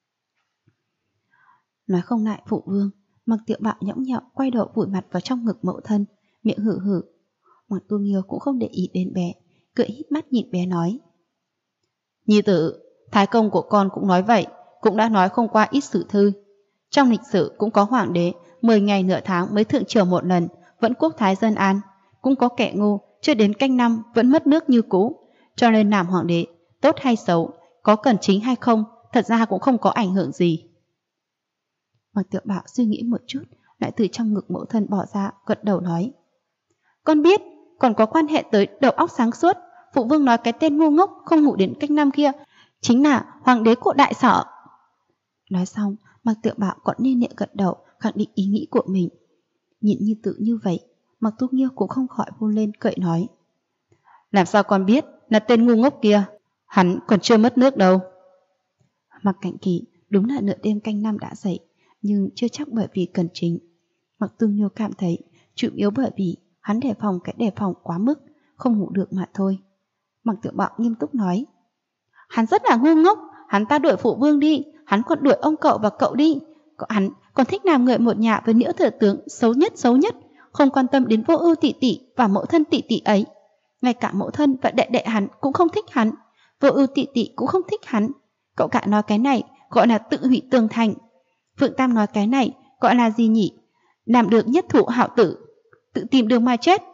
[SPEAKER 1] Nói không lại phụ vương, Mặc Tiểu Bảo nhõng nhẽo quay đầu vùi mặt vào trong ngực mẫu thân, miệng hử hử. Mặc Tu Nghiêu cũng không để ý đến bé, cười híp mắt nhìn bé nói. Nhi tử, thái công của con cũng nói vậy, cũng đã nói không qua ít sử thư. Trong lịch sử cũng có hoàng đế 10 ngày nửa tháng mới thượng triều một lần, vẫn quốc thái dân an. Cũng có kẻ ngu, chưa đến canh năm vẫn mất nước như cũ. Cho nên làm hoàng đế, tốt hay xấu, có cần chính hay không, thật ra cũng không có ảnh hưởng gì. Mặc Tiểu Bảo suy nghĩ một chút, lại từ trong ngực mẫu thân bỏ ra, gật đầu nói. Con biết, còn có quan hệ tới đầu óc sáng suốt. Phụ vương nói cái tên ngu ngốc không ngủ đến canh năm kia chính là hoàng đế của Đại Sở. Nói xong, Mặc Tiểu Bảo còn liên nhẹ gật đầu, khẳng định ý nghĩ của mình. Nhìn như tự như vậy, Mặc Tu Nghiêu cũng không khỏi vun lên cười nói. Làm sao con biết là tên ngu ngốc kia? Hắn còn chưa mất nước đâu. Mặc Cảnh Kỳ đúng là nửa đêm canh năm đã dậy, nhưng chưa chắc bởi vì cần chính. Mặc Tu Nghiêu cảm thấy chủ yếu bởi vì hắn đề phòng cái đề phòng quá mức, không ngủ được mà thôi. Mặc Tiểu Bảo nghiêm túc nói. Hắn rất là ngu ngốc, hắn ta đuổi phụ vương đi, hắn còn đuổi ông cậu và cậu đi. Hắn còn thích làm người một nhà với Liễu thừa tướng xấu nhất, không quan tâm đến Vô Ưu tỷ tỷ và mẫu thân tỷ tỷ ấy. Ngay cả mẫu thân và đệ đệ hắn cũng không thích hắn, Vô Ưu tỷ tỷ cũng không thích hắn. Cậu cả nói cái này gọi là tự hủy tường thành. Phượng Tam nói cái này gọi là gì nhỉ? Làm được nhất thủ hảo tử, tự tìm đường mà chết.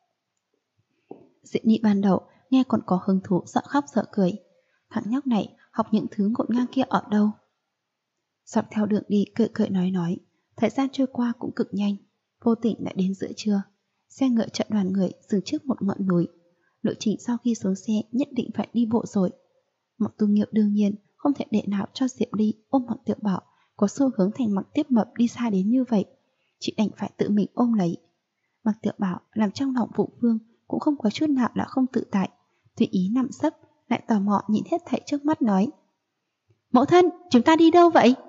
[SPEAKER 1] Diệp Nị ban đầu nghe còn có hứng thú sợ khóc sợ cười. Thằng nhóc này học những thứ ngổn ngang kia ở đâu? Dọc theo đường đi cười nói. Thời gian trôi qua cũng cực nhanh, vô tình đã đến giữa trưa. Xe ngựa chở đoàn người dừng trước một ngọn núi. Lộ trình sau khi xuống xe nhất định phải đi bộ rồi. Mặc Tu Nghiêu đương nhiên không thể để nào cho Diệp Ly ôm Mặc Tiểu Bảo có xu hướng thành Mặc Tiếp Mập đi xa đến như vậy. Chị đành phải tự mình ôm lấy. Mặc Tiểu Bảo làm trong lòng Vũ Vương cũng không có chút nào là không tự tại, tùy ý nằm sấp, lại tò mò nhìn hết thảy trước mắt nói: Mẫu thân, chúng ta đi đâu vậy?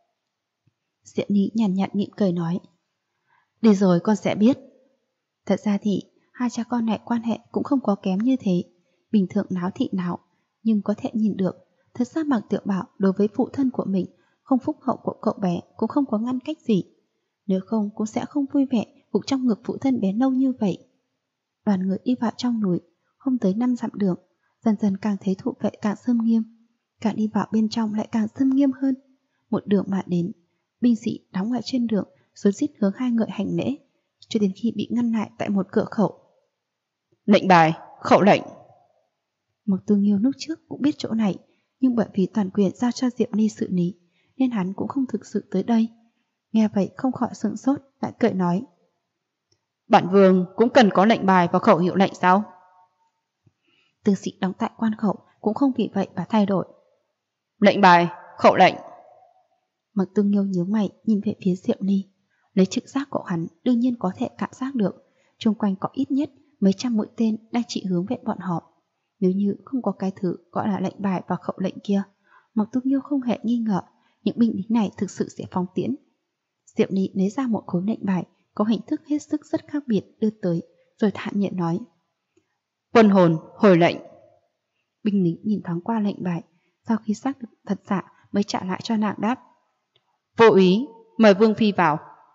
[SPEAKER 1] Diệp Ly nhàn nhạt mỉm cười nói: Đi rồi con sẽ biết. Thật ra thì hai cha con này quan hệ cũng không có kém như thế, bình thường náo thị náo, nhưng có thể nhìn được, thật ra Mạc Tiểu Bảo đối với phụ thân của mình không phúc hậu của cậu bé cũng không có ngăn cách gì, nếu không cũng sẽ không vui vẻ gục trong ngực phụ thân bé lâu như vậy. Đoàn người đi vào trong núi, không tới 5 dặm đường, dần dần càng thấy thủ vệ càng xâm nghiêm, càng đi vào bên trong lại càng xâm nghiêm hơn. Một đường mà đến, binh sĩ đóng ở trên đường rối rít hướng hai người hành lễ, cho đến khi bị ngăn lại tại một cửa khẩu. Lệnh bài, khẩu lệnh. Mộc Tu Nghiêu lúc trước cũng biết chỗ này, nhưng bởi vì toàn quyền giao cho Diệp Ly xử lý, nên hắn cũng không thực sự tới đây. Nghe vậy không khỏi sửng sốt, lại cười nói: Bản vương cũng cần có lệnh bài và khẩu hiệu lệnh sao? Tướng sĩ đóng tại quan khẩu cũng không vì vậy mà thay đổi. Lệnh bài, khẩu lệnh. Mộc Tu Nghiêu nhíu mày nhìn về phía Diệp Ly. Lấy trực giác của hắn đương nhiên có thể cảm giác được xung quanh có ít nhất mấy trăm mũi tên đang chỉ hướng về bọn họ. Nếu như không có cái thứ gọi là lệnh bài và khẩu lệnh kia, Mộc Tu Nghiêu không hề nghi ngờ những binh lính này thực sự sẽ phóng tiễn. Diệp Ly lấy ra một khối lệnh bài có hình thức hết sức rất khác biệt đưa tới, rồi thản nhiên nói: Quân hồn, hồi lệnh. Binh lính nhìn thoáng qua lệnh bài, sau khi xác định thật giả mới trả lại cho nàng đáp: Vô úy, mời Vương Phi vào.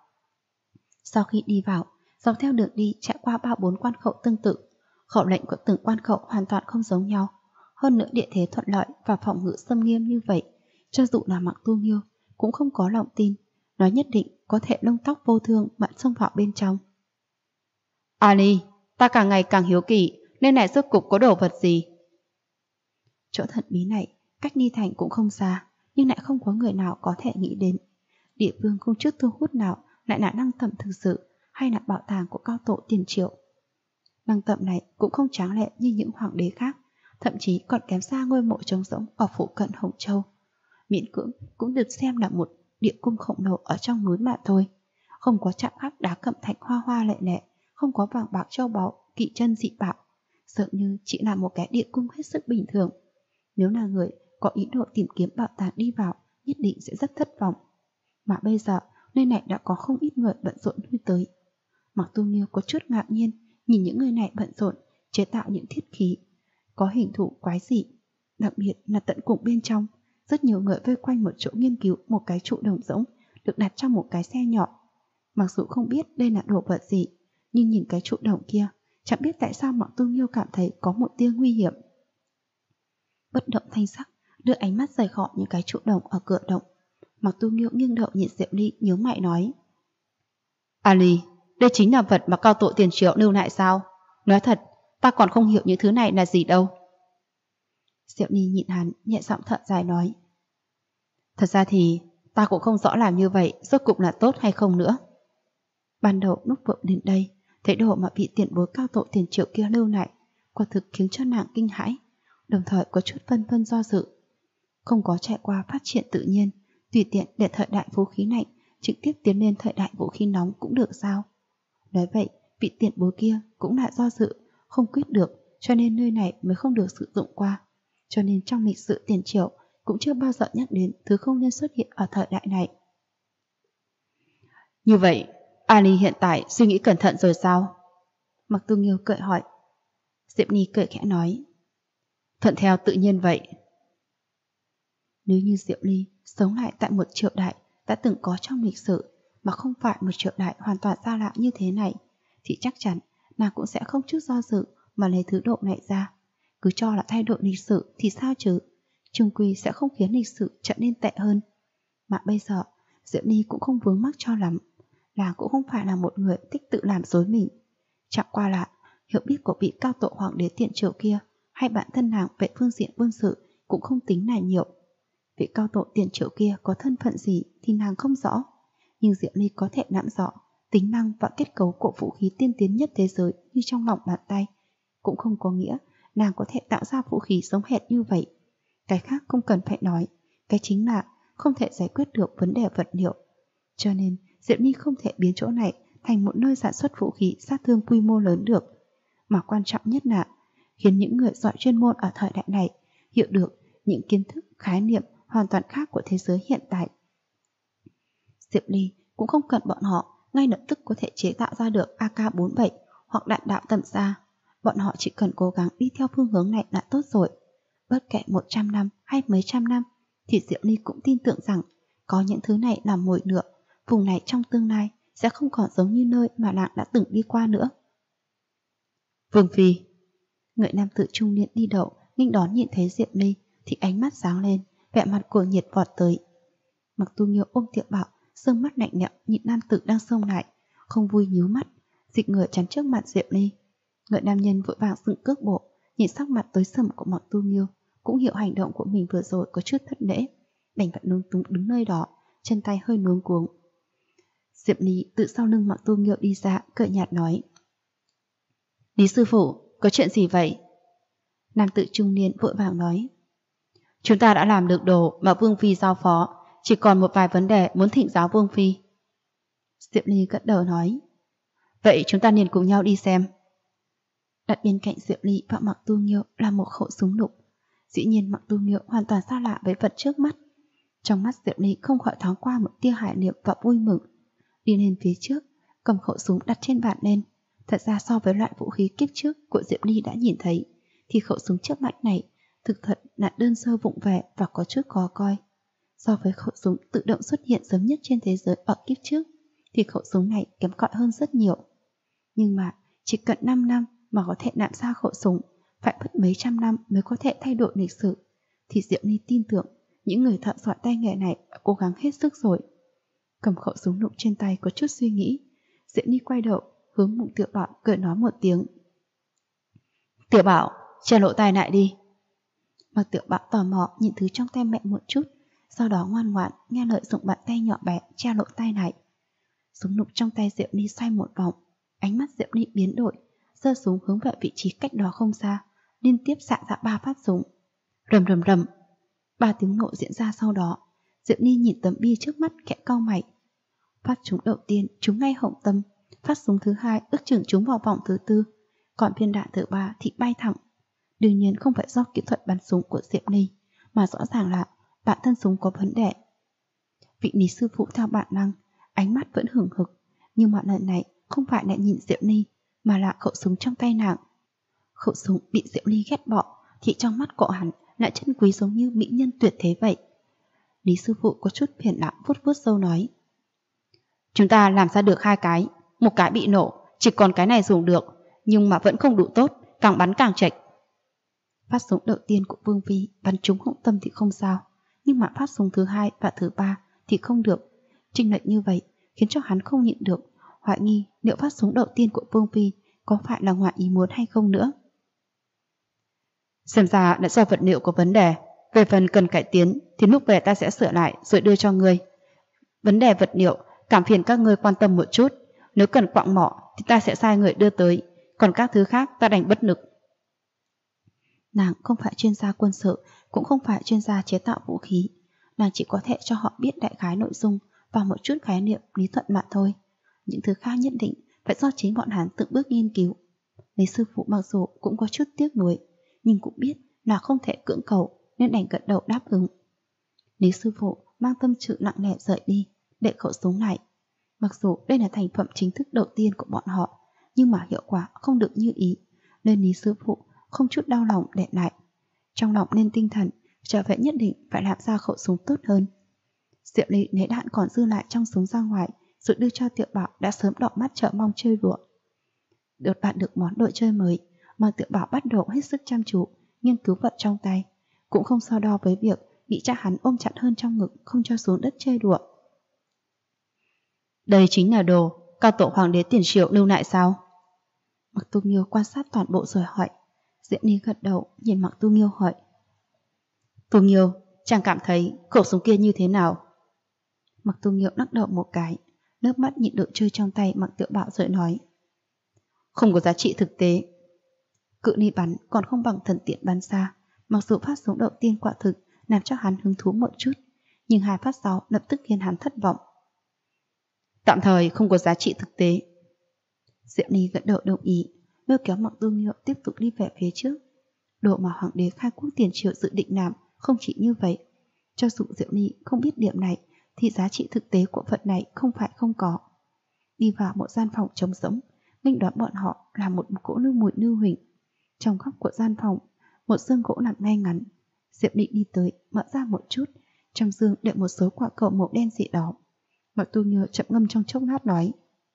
[SPEAKER 1] Sau khi đi vào, dọc theo đường đi trải qua 3-4 quan khẩu tương tự, khẩu lệnh của từng quan khẩu hoàn toàn không giống nhau. Hơn nữa địa thế thuận lợi và phòng ngự xâm nghiêm như vậy, cho dù là Mạc Tu Nghiêu cũng không có lòng tin, nói nhất định có thể lông tóc vô thương mà xông vào bên trong. Ali, ta càng ngày càng hiếu kỳ, nên này rốt cục có đồ vật gì? Chỗ thần bí này cách Ni Thành cũng không xa, nhưng lại không có người nào có thể nghĩ đến. Địa phương không chút thu hút nào lại là năng tẩm thực sự hay là bảo tàng của cao tổ tiền triệu. Năng tẩm này cũng không tráng lệ như những hoàng đế khác, thậm chí còn kém xa ngôi mộ trống rỗng ở phụ cận Hồng Châu. Miễn cưỡng cũng được xem là một địa cung khổng lồ ở trong núi mà thôi. Không có chạm khắc đá cẩm thạch hoa hoa lệ lệ, không có vàng bạc châu báu, kỵ chân dị bảo, sợ như chỉ là một cái địa cung hết sức bình thường. Nếu là người có ý đồ tìm kiếm bảo tàng đi vào, nhất định sẽ rất thất vọng. Mà bây giờ, nơi này đã có không ít người bận rộn lui tới. Mạc Tu Nghiêu có chút ngạc nhiên nhìn những người này bận rộn chế tạo những thiết khí có hình thù quái dị, đặc biệt là tận cùng bên trong, rất nhiều người vây quanh một chỗ nghiên cứu một cái trụ đồng rỗng được đặt trong một cái xe nhỏ. Mặc dù không biết đây là đồ vật gì, nhưng nhìn cái trụ đồng kia, chẳng biết tại sao Mạc Tu Nghiêu cảm thấy có một tia nguy hiểm. Bất động thanh sắc, đưa ánh mắt rời khỏi những cái trụ đồng ở cửa động. Mạc Tu Nghiêu nghiêng đầu nhìn Diệp Ly, nhíu mày nói: Ali, đây chính là vật mà cao tổ tiền triệu lưu lại sao? Nói thật, ta còn không hiểu những thứ này là gì đâu. Diệp Ly nhịn hắn, nhẹ giọng thở dài nói: Thật ra thì ta cũng không rõ làm như vậy rốt cục là tốt hay không nữa. Ban đầu lúc vợ đến đây, thấy đồ mà vị tiền bối cao tổ tiền triệu kia lưu lại, quả thực khiến cho nàng kinh hãi, đồng thời có chút phân vân do dự. Không có trải qua phát triển tự nhiên, tùy tiện để thời đại vũ khí lạnh trực tiếp tiến lên thời đại vũ khí nóng cũng được sao? Nói vậy, vị tiền bối kia cũng là do dự, không quyết được, cho nên nơi này mới không được sử dụng qua. Cho nên trong lịch sử tiền triệu cũng chưa bao giờ nhắc đến thứ không nên xuất hiện ở thời đại này. Như vậy, Ali hiện tại suy nghĩ cẩn thận rồi sao? Mạc Tu Nghiêu cười hỏi. Diệp Ni cười khẽ nói: Thuận theo tự nhiên vậy. Nếu như Diệp Ly sống lại tại một triều đại đã từng có trong lịch sử, mà không phải một triều đại hoàn toàn xa lạ như thế này, thì chắc chắn nàng cũng sẽ không chút do dự mà lấy thứ độ này ra. Cứ cho là thay đổi lịch sử thì sao chứ, chung quy sẽ không khiến lịch sử trở nên tệ hơn. Mà bây giờ Diệp Ly cũng không vướng mắc cho lắm, nàng cũng không phải là một người thích tự làm dối mình. Chẳng qua là hiểu biết của vị cao tổ hoàng đế tiền triệu kia hay bản thân nàng về phương diện quân sự cũng không tính là nhiều. Vị cao tổ tiền triệu kia có thân phận gì thì nàng không rõ, nhưng Diệp Ly có thể nắm rõ tính năng và kết cấu của vũ khí tiên tiến nhất thế giới như trong lòng bàn tay, cũng không có nghĩa nàng có thể tạo ra vũ khí giống hệt như vậy. Cái khác không cần phải nói, cái chính là không thể giải quyết được vấn đề vật liệu. Cho nên Diệp Ly không thể biến chỗ này thành một nơi sản xuất vũ khí sát thương quy mô lớn được. Mà quan trọng nhất là khiến những người giỏi chuyên môn ở thời đại này hiểu được những kiến thức, khái niệm hoàn toàn khác của thế giới hiện tại. Diệp Ly cũng không cần bọn họ ngay lập tức có thể chế tạo ra được AK-47 hoặc đạn đạo tầm xa. Bọn họ chỉ cần cố gắng đi theo phương hướng này là tốt rồi. Bất kể 100 năm hay mấy trăm năm thì Diệp Ly cũng tin tưởng rằng có những thứ này làm mồi lửa, vùng này trong tương lai sẽ không còn giống như nơi mà nàng đã từng đi qua nữa. Vương Phi, người nam tử trung niên đi đậu nghênh đón nhìn thấy Diệp Ly thì ánh mắt sáng lên, vẻ mặt cuồng nhiệt vọt tới. Mặc Tu Nghiêu ôm Tiểu Bảo, sương mắt lạnh lẽo nhìn nam tử đang xông lại, không vui nhíu mắt, dịch người chắn trước mặt Diệp Ly. Người nam nhân vội vàng dựng cước bộ, nhìn sắc mặt tối sầm của Mặc Tu Nghiêu, cũng hiểu hành động của mình vừa rồi có chút thất lễ, đành phải lúng túng đứng nơi đó, chân tay hơi luống cuống. Diệp Ly tự sau lưng Mặc Tu Nghiêu đi ra, cười nhạt nói: Lý sư phụ, có chuyện gì vậy? Nam tử trung niên vội vàng nói: Chúng ta đã làm được đồ mà Vương Phi giao phó, chỉ còn một vài vấn đề muốn thỉnh giáo Vương Phi. Diệp Ly gật đầu nói: Vậy chúng ta nên cùng nhau đi xem. Đặt bên cạnh Diệp Ly và Mặc Tu Nghiêu là một khẩu súng lục. Dĩ nhiên Mặc Tu Nghiêu hoàn toàn xa lạ với vật trước mắt. Trong mắt Diệp Ly không khỏi thoáng qua một tia hải niệm và vui mừng. Đi lên phía trước, cầm khẩu súng đặt trên bàn lên. Thật ra so với loại vũ khí kiếp trước của Diệp Ly đã nhìn thấy, thì khẩu súng trước mắt này thực thật là đơn sơ vụng về và có chút khó coi. So với khẩu súng tự động xuất hiện sớm nhất trên thế giới ở kiếp trước, thì khẩu súng này kém cỏi hơn rất nhiều. Nhưng mà chỉ cần 5 năm mà có thể làm ra khẩu súng, phải mất mấy trăm năm mới có thể thay đổi lịch sử, thì Diệp Ly tin tưởng những người thợ giỏi tay nghề này đã cố gắng hết sức rồi. Cầm khẩu súng lục trên tay có chút suy nghĩ, Diệp Ly quay đầu hướng bụng Tiểu Bảo cười nói một tiếng: Tiểu Bảo, che lỗ tai lại đi. Mà Tiểu Bảo tò mò nhìn thứ trong tay mẹ một chút, sau đó ngoan ngoãn nghe lời dùng bàn tay nhỏ bé che lỗ tai lại. Súng lục trong tay Diệp Ly xoay một vòng, ánh mắt Diệp Ly biến đổi, giơ súng hướng về vị trí cách đó không xa, liên tiếp xạ ra 3 phát súng. Rầm rầm rầm, 3 tiếng nổ diễn ra sau đó. Diệp Ly nhìn tấm bia trước mắt khẽ cau mày. Phát súng đầu tiên trúng ngay hậu tâm, phát súng thứ hai ước chừng trúng vào vòng thứ tư, còn viên đạn thứ ba thì bay thẳng. Đương nhiên không phải do kỹ thuật bắn súng của Diệp Ly, mà rõ ràng là bản thân súng có vấn đề. Vị Lý sư phụ theo bản năng, ánh mắt vẫn hừng hực, nhưng mà lần này không phải lại nhìn Diệp Ly, mà là khẩu súng trong tay nàng. Khẩu súng bị Diệp Ly ghét bỏ thì trong mắt cậu hắn lại chân quý giống như mỹ nhân tuyệt thế vậy. Lý sư phụ có chút phiền não vuốt vuốt râu nói: Chúng ta làm ra được 2 cái, một cái bị nổ, chỉ còn cái này dùng được, nhưng mà vẫn không đủ tốt, càng bắn càng chệch. Phát súng đầu tiên của Vương Phi bắn trúng hậu tâm thì không sao, nhưng mà phát súng thứ hai và thứ ba thì không được. Chênh lệch như vậy khiến cho hắn không nhịn được, hoài nghi liệu phát súng đầu tiên của Vương Phi có phải là ngoại ý muốn hay không nữa. Xem ra đã do vật liệu có vấn đề, về phần cần cải tiến thì lúc về ta sẽ sửa lại rồi đưa cho ngươi. Vấn đề vật liệu cảm phiền các ngươi quan tâm một chút, nếu cần quặng mỏ thì ta sẽ sai người đưa tới, còn các thứ khác ta đành bất lực. Nàng không phải chuyên gia quân sự, cũng không phải chuyên gia chế tạo vũ khí, nàng chỉ có thể cho họ biết đại khái nội dung và một chút khái niệm lý luận mà thôi. Những thứ khác nhất định phải do chính bọn hắn từng bước nghiên cứu. Lý sư phụ mặc dù cũng có chút tiếc nuối, nhưng cũng biết là không thể cưỡng cầu nên đành gật đầu đáp ứng. Lý sư phụ mang tâm sự nặng nề rời đi, để khẩu súng lại. Mặc dù đây là thành phẩm chính thức đầu tiên của bọn họ, nhưng mà hiệu quả không được như ý, nên Lý sư phụ không chút đau lòng để lại. Trong lòng lên tinh thần, trở về nhất định phải làm ra khẩu súng tốt hơn. Diệp Ly lấy đạn còn dư lại trong súng ra ngoài, rồi đưa cho Tiểu Bảo đã sớm đỏ mắt chờ mong chơi đùa. Đột bạn được món đồ chơi mới, mà Tiểu Bảo bắt đầu hết sức chăm chú nghiên cứu vật trong tay, cũng không so đo với việc bị cha hắn ôm chặt hơn trong ngực không cho xuống đất chơi đùa. Đây chính là đồ cao tổ hoàng đế tiền Triệu lưu lại sao? Mặc Tu Nghiêu quan sát toàn bộ rồi hỏi. Diệp Ly gật đầu nhìn Mặc Tu Nghiêu hỏi: Tu Nghiêu, chàng cảm thấy khẩu súng kia như thế nào? Mặc Tu Nghiêu lắc đầu một cái, nước mắt nhìn đồ chơi trong tay Mạc Tiểu Bảo rồi nói. Không có giá trị thực tế. Cự ly bắn còn không bằng thần tiễn bắn xa. Mặc dù phát súng đầu tiên quả thực làm cho hắn hứng thú một chút, nhưng 2 phát sau lập tức khiến hắn thất vọng. Tạm thời không có giá trị thực tế. Diệu Ni gật đầu đồng ý, lôi kéo Mạc Tu Nghiêu tiếp tục đi về phía trước. Đồ mà hoàng đế khai quốc tiền triệu dự định làm không chỉ như vậy. Cho dù Diệu Ni không biết điểm này, thì giá trị thực tế của vật này không phải không có. Đi vào một gian phòng trống rỗng, nghênh đón bọn họ là một cỗ nư mùi nư huỳnh. Trong góc của gian phòng, một giường gỗ nằm ngay ngắn. Diệu Ni đi tới, mở ra một chút, trong giường đựng một số quả cầu màu đen gì đó. Mạc Tu Nghiêu chậm ngâm trong chốc lát nói.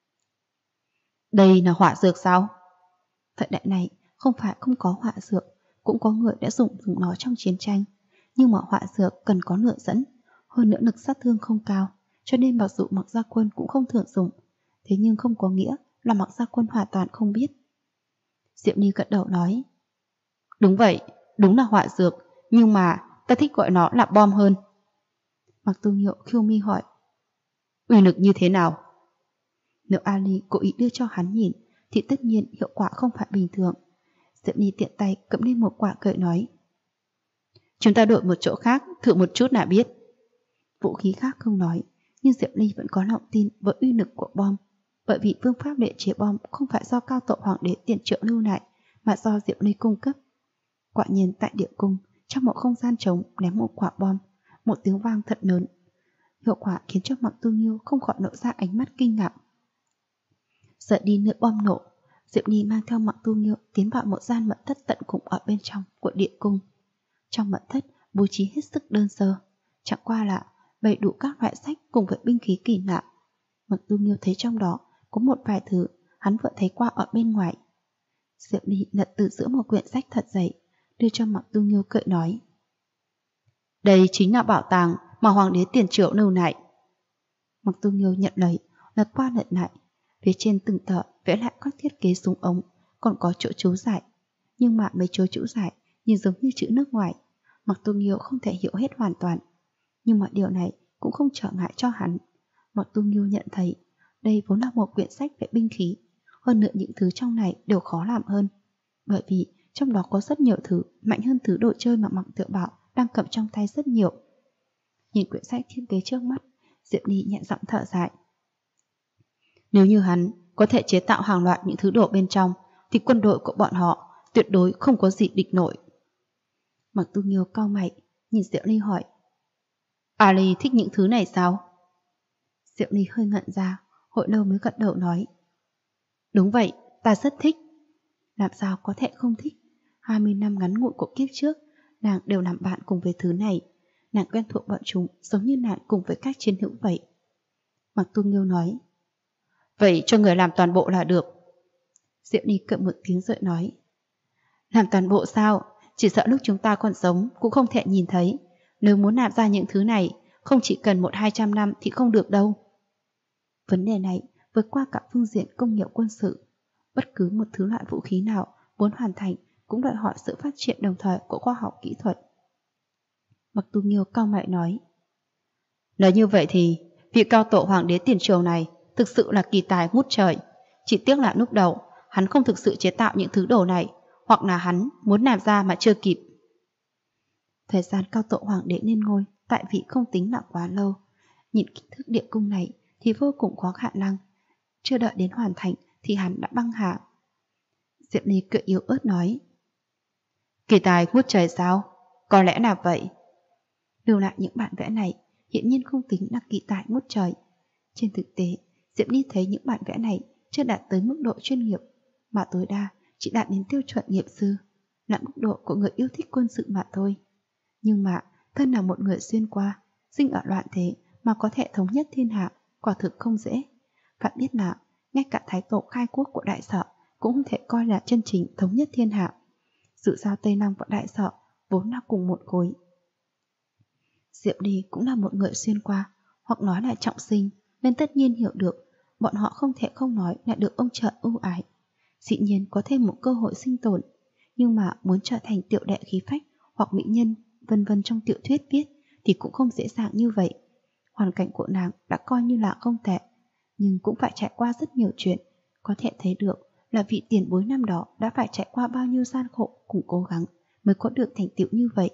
[SPEAKER 1] Đây là hỏa dược sao? Thời đại này không phải không có hỏa dược, cũng có người đã dùng nó trong chiến tranh. Nhưng mà hỏa dược cần có lượng dẫn, hơn nữa lực sát thương không cao, cho nên mặc dù Mạc Gia Quân cũng không thường dùng. Thế nhưng không có nghĩa là Mạc Gia Quân hoàn toàn không biết. Diệu Ni gật đầu nói. Đúng vậy, đúng là hỏa dược, nhưng mà ta thích gọi nó là bom hơn. Mạc Tu Nghiêu khiêu mi hỏi. Uy lực như thế nào? Nếu Ali cố ý đưa cho hắn nhìn, thì tất nhiên hiệu quả không phải bình thường. Diệu Ni tiện tay cầm lên một quả cười nói. Chúng ta đổi một chỗ khác, thử một chút là biết. Vũ khí khác không nói, nhưng Diệu Ni vẫn có lòng tin với uy lực của bom, bởi vì phương pháp luyện chế bom không phải do cao tổ hoàng đế tiền triệu lưu lại, mà do Diệu Ni cung cấp. Quả nhiên tại địa cung, trong một không gian trống ném một quả bom, một tiếng vang thật lớn. Hiệu quả khiến cho Mạc Tu Nghiêu không khỏi nở ra ánh mắt kinh ngạc. Sợ đi nữa bom nổ, Diệu Ni mang theo Mạc Tu Nghiêu tiến vào một gian mật thất tận cùng ở bên trong của địa cung. Trong mật thất bố trí hết sức đơn sơ, chẳng qua là bày đủ các loại sách cùng với binh khí kỳ lạ. Mạc Tu Nghiêu thấy trong đó có một vài thứ hắn vừa thấy qua ở bên ngoài. Diệu Ni lật từ giữa một quyển sách thật dày, đưa cho Mạc Tu Nghiêu cười nói. Đây chính là bảo tàng mà hoàng đế tiền triệu lưu lại. Mạc Tu Nghiêu nhận lấy, lật qua lật lại. Phía trên từng tờ vẽ lại các thiết kế súng ống, còn có chỗ chú giải. Nhưng mà mấy chỗ chú giải nhìn giống như chữ nước ngoài. Mạc Tu Nghiêu không thể hiểu hết hoàn toàn. Nhưng mà điều này cũng không trở ngại cho hắn. Mạc Tu Nghiêu nhận thấy đây vốn là một quyển sách về binh khí. Hơn nữa những thứ trong này đều khó làm hơn. Bởi vì trong đó có rất nhiều thứ mạnh hơn thứ đồ chơi mà Mạc Tiểu Bảo đang cầm trong tay rất nhiều. Nhìn quyển sách thiết kế trước mắt, Diệu Ni nhẹ giọng thở dài. Nếu như hắn có thể chế tạo hàng loạt những thứ đồ bên trong, thì quân đội của bọn họ tuyệt đối không có gì địch nổi. Mạc Tu Nghiêu cau mày, nhìn Diệu Ni hỏi. Ali thích những thứ này sao? Diệu Ni hơi ngẩn ra, hồi lâu mới gật đầu nói. Đúng vậy, ta rất thích. Làm sao có thể không thích? 20 năm ngắn ngủi của kiếp trước, nàng đều làm bạn cùng với thứ này. Nàng quen thuộc bọn chúng giống như nàng cùng với các chiến hữu vậy. Mạc Tu Nghiêu nói. Vậy cho người làm toàn bộ là được. Diệu Ni cợt một tiếng rồi nói. Làm toàn bộ sao? Chỉ sợ lúc chúng ta còn sống cũng không thể nhìn thấy. Nếu muốn làm ra những thứ này, không chỉ cần 100-200 năm thì không được đâu. Vấn đề này vượt qua cả phương diện công nghiệp quân sự. Bất cứ một thứ loại vũ khí nào muốn hoàn thành cũng đòi hỏi sự phát triển đồng thời của khoa học kỹ thuật. Mạc Tu Nghiêu cau mày nói. Nói như vậy thì vị cao tổ hoàng đế tiền triều này thực sự là kỳ tài ngút trời. Chỉ tiếc là lúc đầu hắn không thực sự chế tạo những thứ đồ này, hoặc là hắn muốn làm ra mà chưa kịp. Thời gian cao tổ hoàng đế lên ngôi tại vị không tính là quá lâu. Nhìn kích thước địa cung này thì vô cùng có khả năng chưa đợi đến hoàn thành thì hắn đã băng hà. Diệp Ni cười yếu ớt nói. Kỳ tài ngút trời sao? Có lẽ là vậy. Lưu lại những bản vẽ này hiển nhiên không tính là kỳ tài ngút trời. Trên thực tế, Diệp Ni thấy những bản vẽ này chưa đạt tới mức độ chuyên nghiệp, mà tối đa chỉ đạt đến tiêu chuẩn nghiệp sư, là mức độ của người yêu thích quân sự mà thôi. Nhưng mà thân là một người xuyên qua, sinh ở loạn thế mà có thể thống nhất thiên hạ, quả thực không dễ. Phải biết là ngay cả thái tổ khai quốc của Đại Sở cũng không thể coi là chân chính thống nhất thiên hạ. Sự giao Tây Nam và Đại Sở vốn là cùng một khối. Diệu Ni cũng là một người xuyên qua, hoặc nói là trọng sinh, nên tất nhiên hiểu được bọn họ không thể không nói lại được ông trời ưu ái. Dĩ nhiên có thêm một cơ hội sinh tồn, nhưng mà muốn trở thành tiểu đệ khí phách hoặc mỹ nhân vân vân trong tiểu thuyết viết thì cũng không dễ dàng như vậy. Hoàn cảnh của nàng đã coi như là không tệ, nhưng cũng phải trải qua rất nhiều chuyện. Có thể thấy được là vị tiền bối năm đó đã phải trải qua bao nhiêu gian khổ cùng cố gắng mới có được thành tựu như vậy.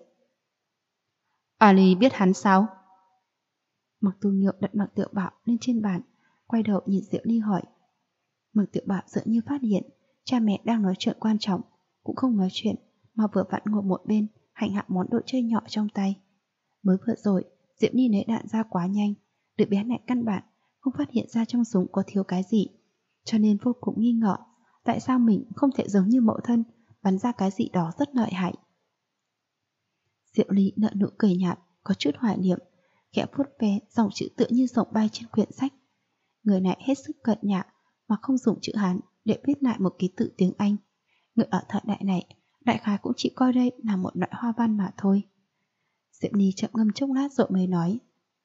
[SPEAKER 1] Ali biết hắn sao? Mặc Tu Nghiêu đặt Mặc Tiểu Bảo lên trên bàn, quay đầu nhìn Diệu Ly hỏi. Mặc Tiểu Bảo dường như phát hiện cha mẹ đang nói chuyện quan trọng, cũng không nói chuyện mà vừa vặn ngồi một bên hành hạ món đồ chơi nhỏ trong tay. Mới vừa rồi Diệu Ly ném đạn ra quá nhanh, đứa bé này căn bản không phát hiện ra trong súng có thiếu cái gì, cho nên vô cùng nghi ngờ tại sao mình không thể giống như mẫu thân bắn ra cái gì đó rất lợi hại. Diệu Ly nở nụ cười nhạt, có chút hoài niệm, khẽ vuốt ve dòng chữ tựa như rồng bay trên quyển sách. Người này hết sức cợt nhả mà không dùng chữ Hán để viết lại một ký tự tiếng Anh. Người ở thời đại này đại khái cũng chỉ coi đây là một loại hoa văn mà thôi. Diệp Ly chậm ngâm chốc lát rồi mới nói.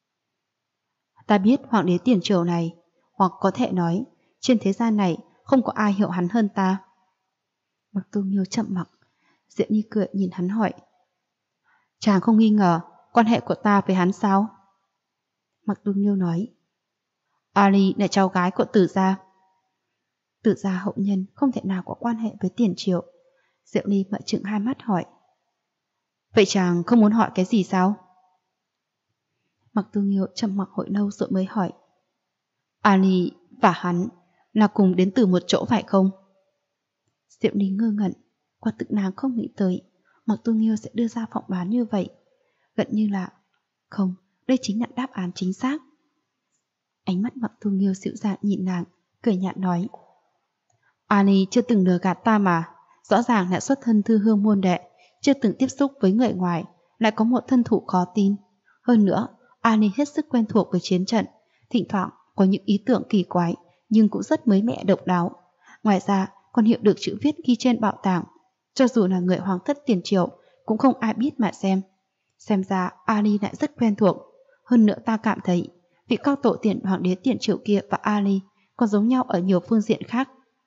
[SPEAKER 1] Ta biết hoàng đế tiền triều này, hoặc có thể nói trên thế gian này không có ai hiểu hắn hơn ta. Mặc Tu Nghiêu chậm mặc. Diệp Ly cười nhìn hắn hỏi. Chàng không nghi ngờ quan hệ của ta với hắn sao? Mặc Tu Nghiêu nói. Ali là cháu gái của Tử gia. Tử gia hậu nhân không thể nào có quan hệ với tiền triều. Diệu Ly mở trừng hai mắt hỏi. Vậy chàng không muốn hỏi cái gì sao? Mặc Tu Nghiêu trầm mặc hồi lâu rồi mới hỏi. Ali và hắn là cùng đến từ một chỗ phải không? Diệu Ly ngơ ngẩn, quả thực nàng không nghĩ tới Mặc Tu Nghiêu sẽ đưa ra phỏng đoán như vậy. Gần như là không, đây chính là đáp án chính xác. Ánh mắt Mặc Tu Nghiêu dịu dàng nhìn nàng, cười nhạt nói. Ali chưa từng lừa gạt ta mà, rõ ràng là xuất thân thư hương môn đệ, chưa từng tiếp xúc với người ngoài, lại có một thân thủ khó tin. Hơn nữa, Ali hết sức quen thuộc với chiến trận, thỉnh thoảng có những ý tưởng kỳ quái, nhưng cũng rất mới mẻ độc đáo. Ngoài ra, còn hiểu được chữ viết ghi trên bảo tàng, cho dù là người hoàng thất tiền triều, cũng không ai biết mà xem. Xem ra Ali lại rất quen thuộc. Hơn nữa ta cảm thấy vị cao tổ tiền hoàng đế tiền triều kia và Ali còn giống nhau ở nhiều phương diện khác.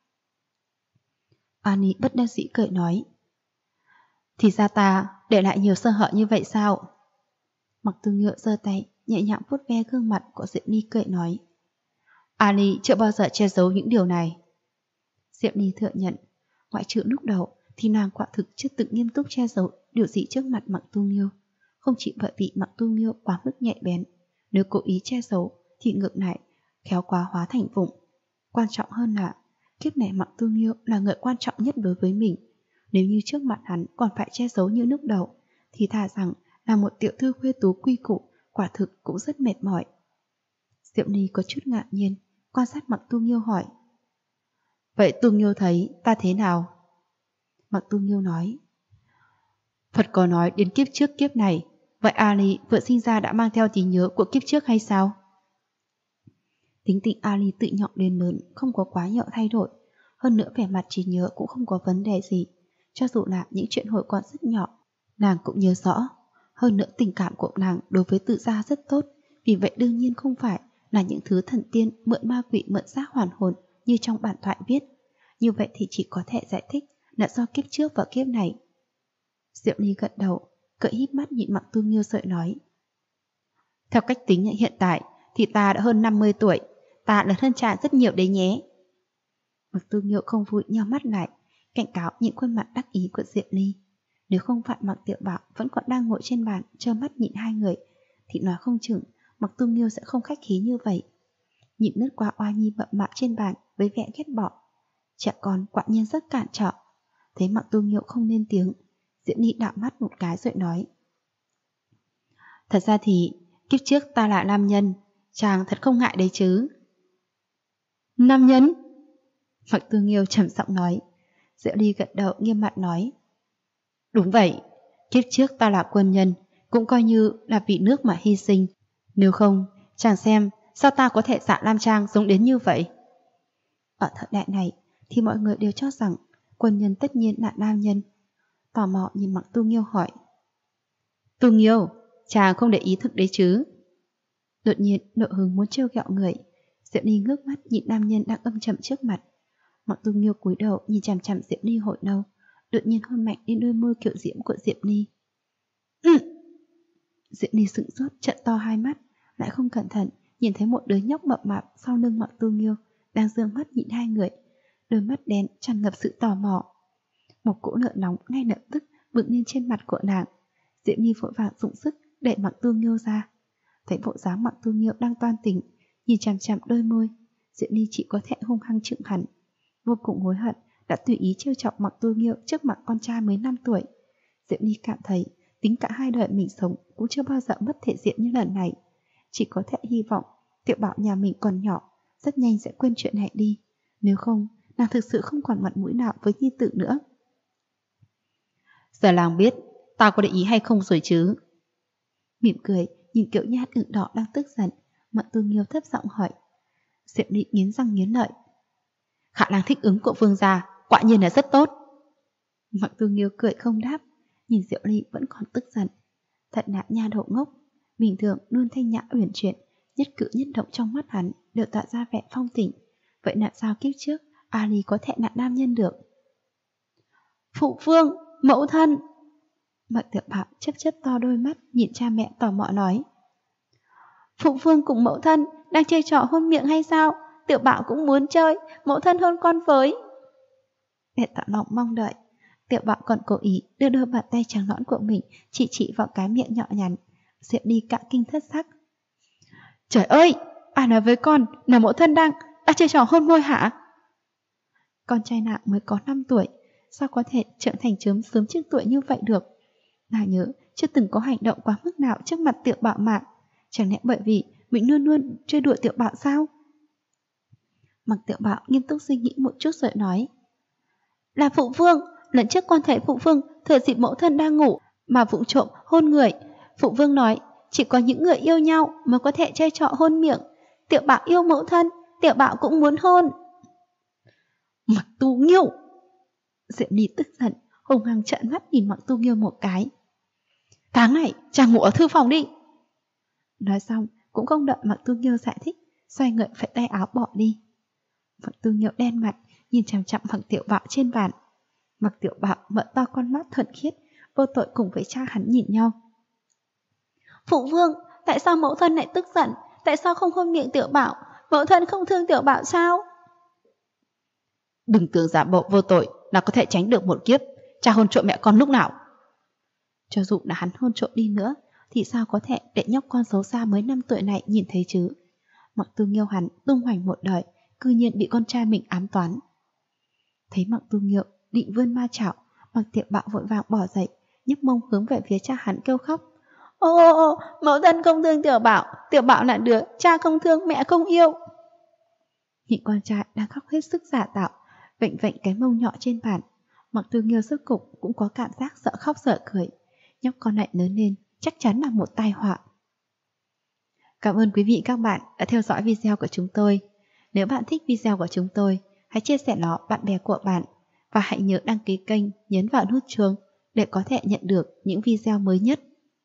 [SPEAKER 1] Ali bất đắc dĩ cười nói. Thì ra ta để lại nhiều sơ hở như vậy sao? Mặc Tu Nghiêu giơ tay nhẹ nhàng vuốt ve gương mặt của Diệp Ly cười nói. Ali chưa bao giờ che giấu những điều này. Diệp Ly thừa nhận, ngoại trừ lúc đầu thì nàng quả thực chưa từng nghiêm túc che giấu điều gì trước mặt Mặc Tu Nghiêu. Không chỉ bởi vì Mặc Tu Nghiêu quá mức nhạy bén, nếu cố ý che giấu thì ngược lại khéo quá hóa thành vụng. Quan trọng hơn là kiếp này Mặc Tu Nghiêu là người quan trọng nhất đối với mình. Nếu như trước mặt hắn còn phải che giấu như lúc đầu, thì thà rằng là một tiểu thư khuê tú quy củ, quả thực cũng rất mệt mỏi. Diệu Ly có chút ngạc nhiên, quan sát Mặc Tu Nghiêu hỏi. Vậy Tu Nghiêu thấy ta thế nào? Mặc Tu Nghiêu nói. Phật có nói đến kiếp trước kiếp này, vậy Ali vừa sinh ra đã mang theo trí nhớ của kiếp trước hay sao? Tính tình Ali tự nhỏ đến lớn không có quá nhiều thay đổi, hơn nữa vẻ mặt trí nhớ cũng không có vấn đề gì. Cho dù là những chuyện hồi còn rất nhỏ, nàng cũng nhớ rõ. Hơn nữa tình cảm của nàng đối với Tự gia rất tốt, vì vậy đương nhiên không phải là những thứ thần tiên mượn ma quỷ mượn xác hoàn hồn như trong bản thoại viết. Như vậy thì chỉ có thể giải thích là do kiếp trước và kiếp này. Diệu Ly gật đầu, cởi híp mắt nhìn Mặc Tu Nghiêu rồi nói. Theo cách tính hiện tại thì ta đã hơn 50 tuổi, ta lớn hơn chàng rất nhiều đấy nhé. Mặc Tu Nghiêu không vui nheo mắt lại, cảnh cáo những khuôn mặt đắc ý của Diệu Ly. Nếu không phải Mặc Tiểu Bảo vẫn còn đang ngồi trên bàn trơ mắt nhìn hai người, thì nói không chừng Mặc Tu Nghiêu sẽ không khách khí như vậy. Nhìn lướt qua oa nhi mập mạp trên bàn với vẻ ghét bỏ. Trẻ con quả nhiên rất cản trở. Thấy Mặc Tu Nghiêu không lên tiếng, Diệu Ly đảo mắt một cái rồi nói. Thật ra thì kiếp trước ta là nam nhân, chàng thật không ngại đấy chứ. Nam nhân? Mặc Tu Nghiêu trầm giọng nói. Diệu Ly gật đầu nghiêm mặt nói. Đúng vậy, kiếp trước ta là quân nhân, cũng coi như là vì nước mà hy sinh. Nếu không, chàng xem sao ta có thể dạ Lam Trang giống đến như vậy. Ở thời đại này thì mọi người đều cho rằng quân nhân tất nhiên là nam nhân. Tò mò nhìn Mặc Tu Nghiêu hỏi. Tu Nghiêu, chàng không để ý thức đấy chứ? Đột nhiên nộ hứng muốn trêu ghẹo người. Diệu Ly ngước mắt nhìn nam nhân đang âm trầm trước mặt. Mặc Tu Nghiêu cúi đầu nhìn chằm chằm Diệu Ly hồi lâu, đột nhiên hôn mạnh lên đôi môi kiểu diễm của Diệu Ly. Diệu Ly sững sốt trợn to hai mắt, lại không cẩn thận nhìn thấy một đứa nhóc mập mạp sau lưng Mạc Tu Nghiêu đang dương mắt nhìn hai người, đôi mắt đen tràn ngập sự tò mò. Một cỗ lửa nóng ngay lập tức bừng lên trên mặt của nàng. Diễm Nhi vội vàng dụng sức đẩy Mạc Tu Nghiêu ra. Thấy bộ dáng Mạc Tu Nghiêu đang toan tỉnh, nhìn chằm chằm đôi môi, Diễm Nhi chỉ có thể hung hăng chừng hẳn, vô cùng hối hận đã tùy ý trêu chọc Mạc Tu Nghiêu trước mặt con trai mới 5 tuổi. Diễm Nhi cảm thấy tính cả hai đời mình sống cũng chưa bao giờ mất thể diện như lần này. Chỉ có thể hy vọng Tiểu Bảo nhà mình còn nhỏ, rất nhanh sẽ quên chuyện này đi. Nếu không, nàng thực sự không còn mặt mũi nào với nhi tử nữa. Giờ làng biết tao có để ý hay không rồi chứ? Mỉm cười nhìn Kiều Nhát ửng đỏ đang tức giận, Mạc Tu Nghiêu thấp giọng hỏi. Diệp Nị nghiến răng nghiến lợi. Khả năng thích ứng của vương gia quả nhiên là rất tốt. Mạc Tu Nghiêu cười không đáp, nhìn Diệu Ly vẫn còn tức giận. Thật là nha đầu ngốc, bình thường luôn thanh nhã uyển chuyển, nhất cử nhất động trong mắt hắn đều tạo ra vẻ phong tình. Vậy là sao kiếp trước Ali có thể là nam nhân được? Phụ vương, mẫu thân. Mạc Tiểu Bảo chớp to đôi mắt nhìn cha mẹ tò mò nói. Phụ vương cùng mẫu thân đang chơi trò hôn miệng hay sao? Tiểu Bảo cũng muốn chơi, mẫu thân hôn con với. Để tỏ lòng mong đợi, Tiểu Bảo còn cố ý đưa đôi bàn tay trắng nõn của mình chỉ vào cái miệng nhỏ nhắn. Diệp đi cả kinh thất sắc. Trời ơi, ai nói với con là mẫu thân đang chơi trò hôn môi hả? Con trai nàng mới có 5 tuổi, sao có thể trưởng thành sớm trước tuổi như vậy được? Nàng nhớ chưa từng có hành động quá mức nào trước mặt Tiểu Bảo mà. Chẳng lẽ bởi vì mình luôn luôn chơi đùa Tiểu Bảo sao? Mạc Tiểu Bảo nghiêm túc suy nghĩ một chút rồi nói. Là phụ vương, lần trước con thấy phụ vương thừa dịp mẫu thân đang ngủ mà vụng trộm hôn người. Phụ vương nói chỉ có những người yêu nhau mới có thể chơi trò hôn miệng. Tiểu Bảo yêu mẫu thân, Tiểu Bảo cũng muốn hôn. Mạc Tu Nghiêu! Diệp Ly tức giận, hung hăng trợn mắt nhìn Mạc Tu Nghiêu một cái. Tháng này chàng ngủ ở thư phòng đi. Nói xong cũng không đợi Mạc Tu Nghiêu giải thích, xoay người phải tay áo bỏ đi. Mạc Tu Nghiêu đen mặt nhìn chằm chằm Mạc Tiểu Bảo trên bàn. Mạc Tiểu Bảo mở to con mắt thuần khiết, vô tội cùng với cha hắn nhìn nhau. Phụ vương, tại sao mẫu thân lại tức giận? Tại sao không hôn miệng Tiểu Bảo? Mẫu thân không thương Tiểu Bảo sao? Đừng tưởng giả bộ vô tội là có thể tránh được một kiếp cha hôn trộm mẹ con lúc nào. Cho dù là hắn hôn trộm đi nữa thì sao có thể để nhóc con xấu xa mới 5 tuổi này nhìn thấy chứ? Mạc Tu Nghiêu hắn tung hoành một đời, cư nhiên bị con trai mình ám toán. Thấy Mạc Tu Nghiêu định vươn ma chảo, Mạc Tiểu Bảo vội vàng bỏ dậy, nhấc mông hướng về phía cha hắn kêu khóc. Ô, mẫu thân không thương Tiểu Bảo là đứa cha không thương mẹ không yêu. Nhị con trai đang khóc hết sức giả tạo, vệnh cái mông nhỏ trên bàn. Mạc Tu Nghiêu rốt cục cũng có cảm giác sợ khóc sợ cười. Nhóc con này lớn lên chắc chắn là một tai họa. Cảm ơn quý vị các bạn đã theo dõi video của chúng tôi. Nếu bạn thích video của chúng tôi, hãy chia sẻ nó bạn bè của bạn và hãy nhớ đăng ký kênh, nhấn vào nút chuông để có thể nhận được những video mới nhất.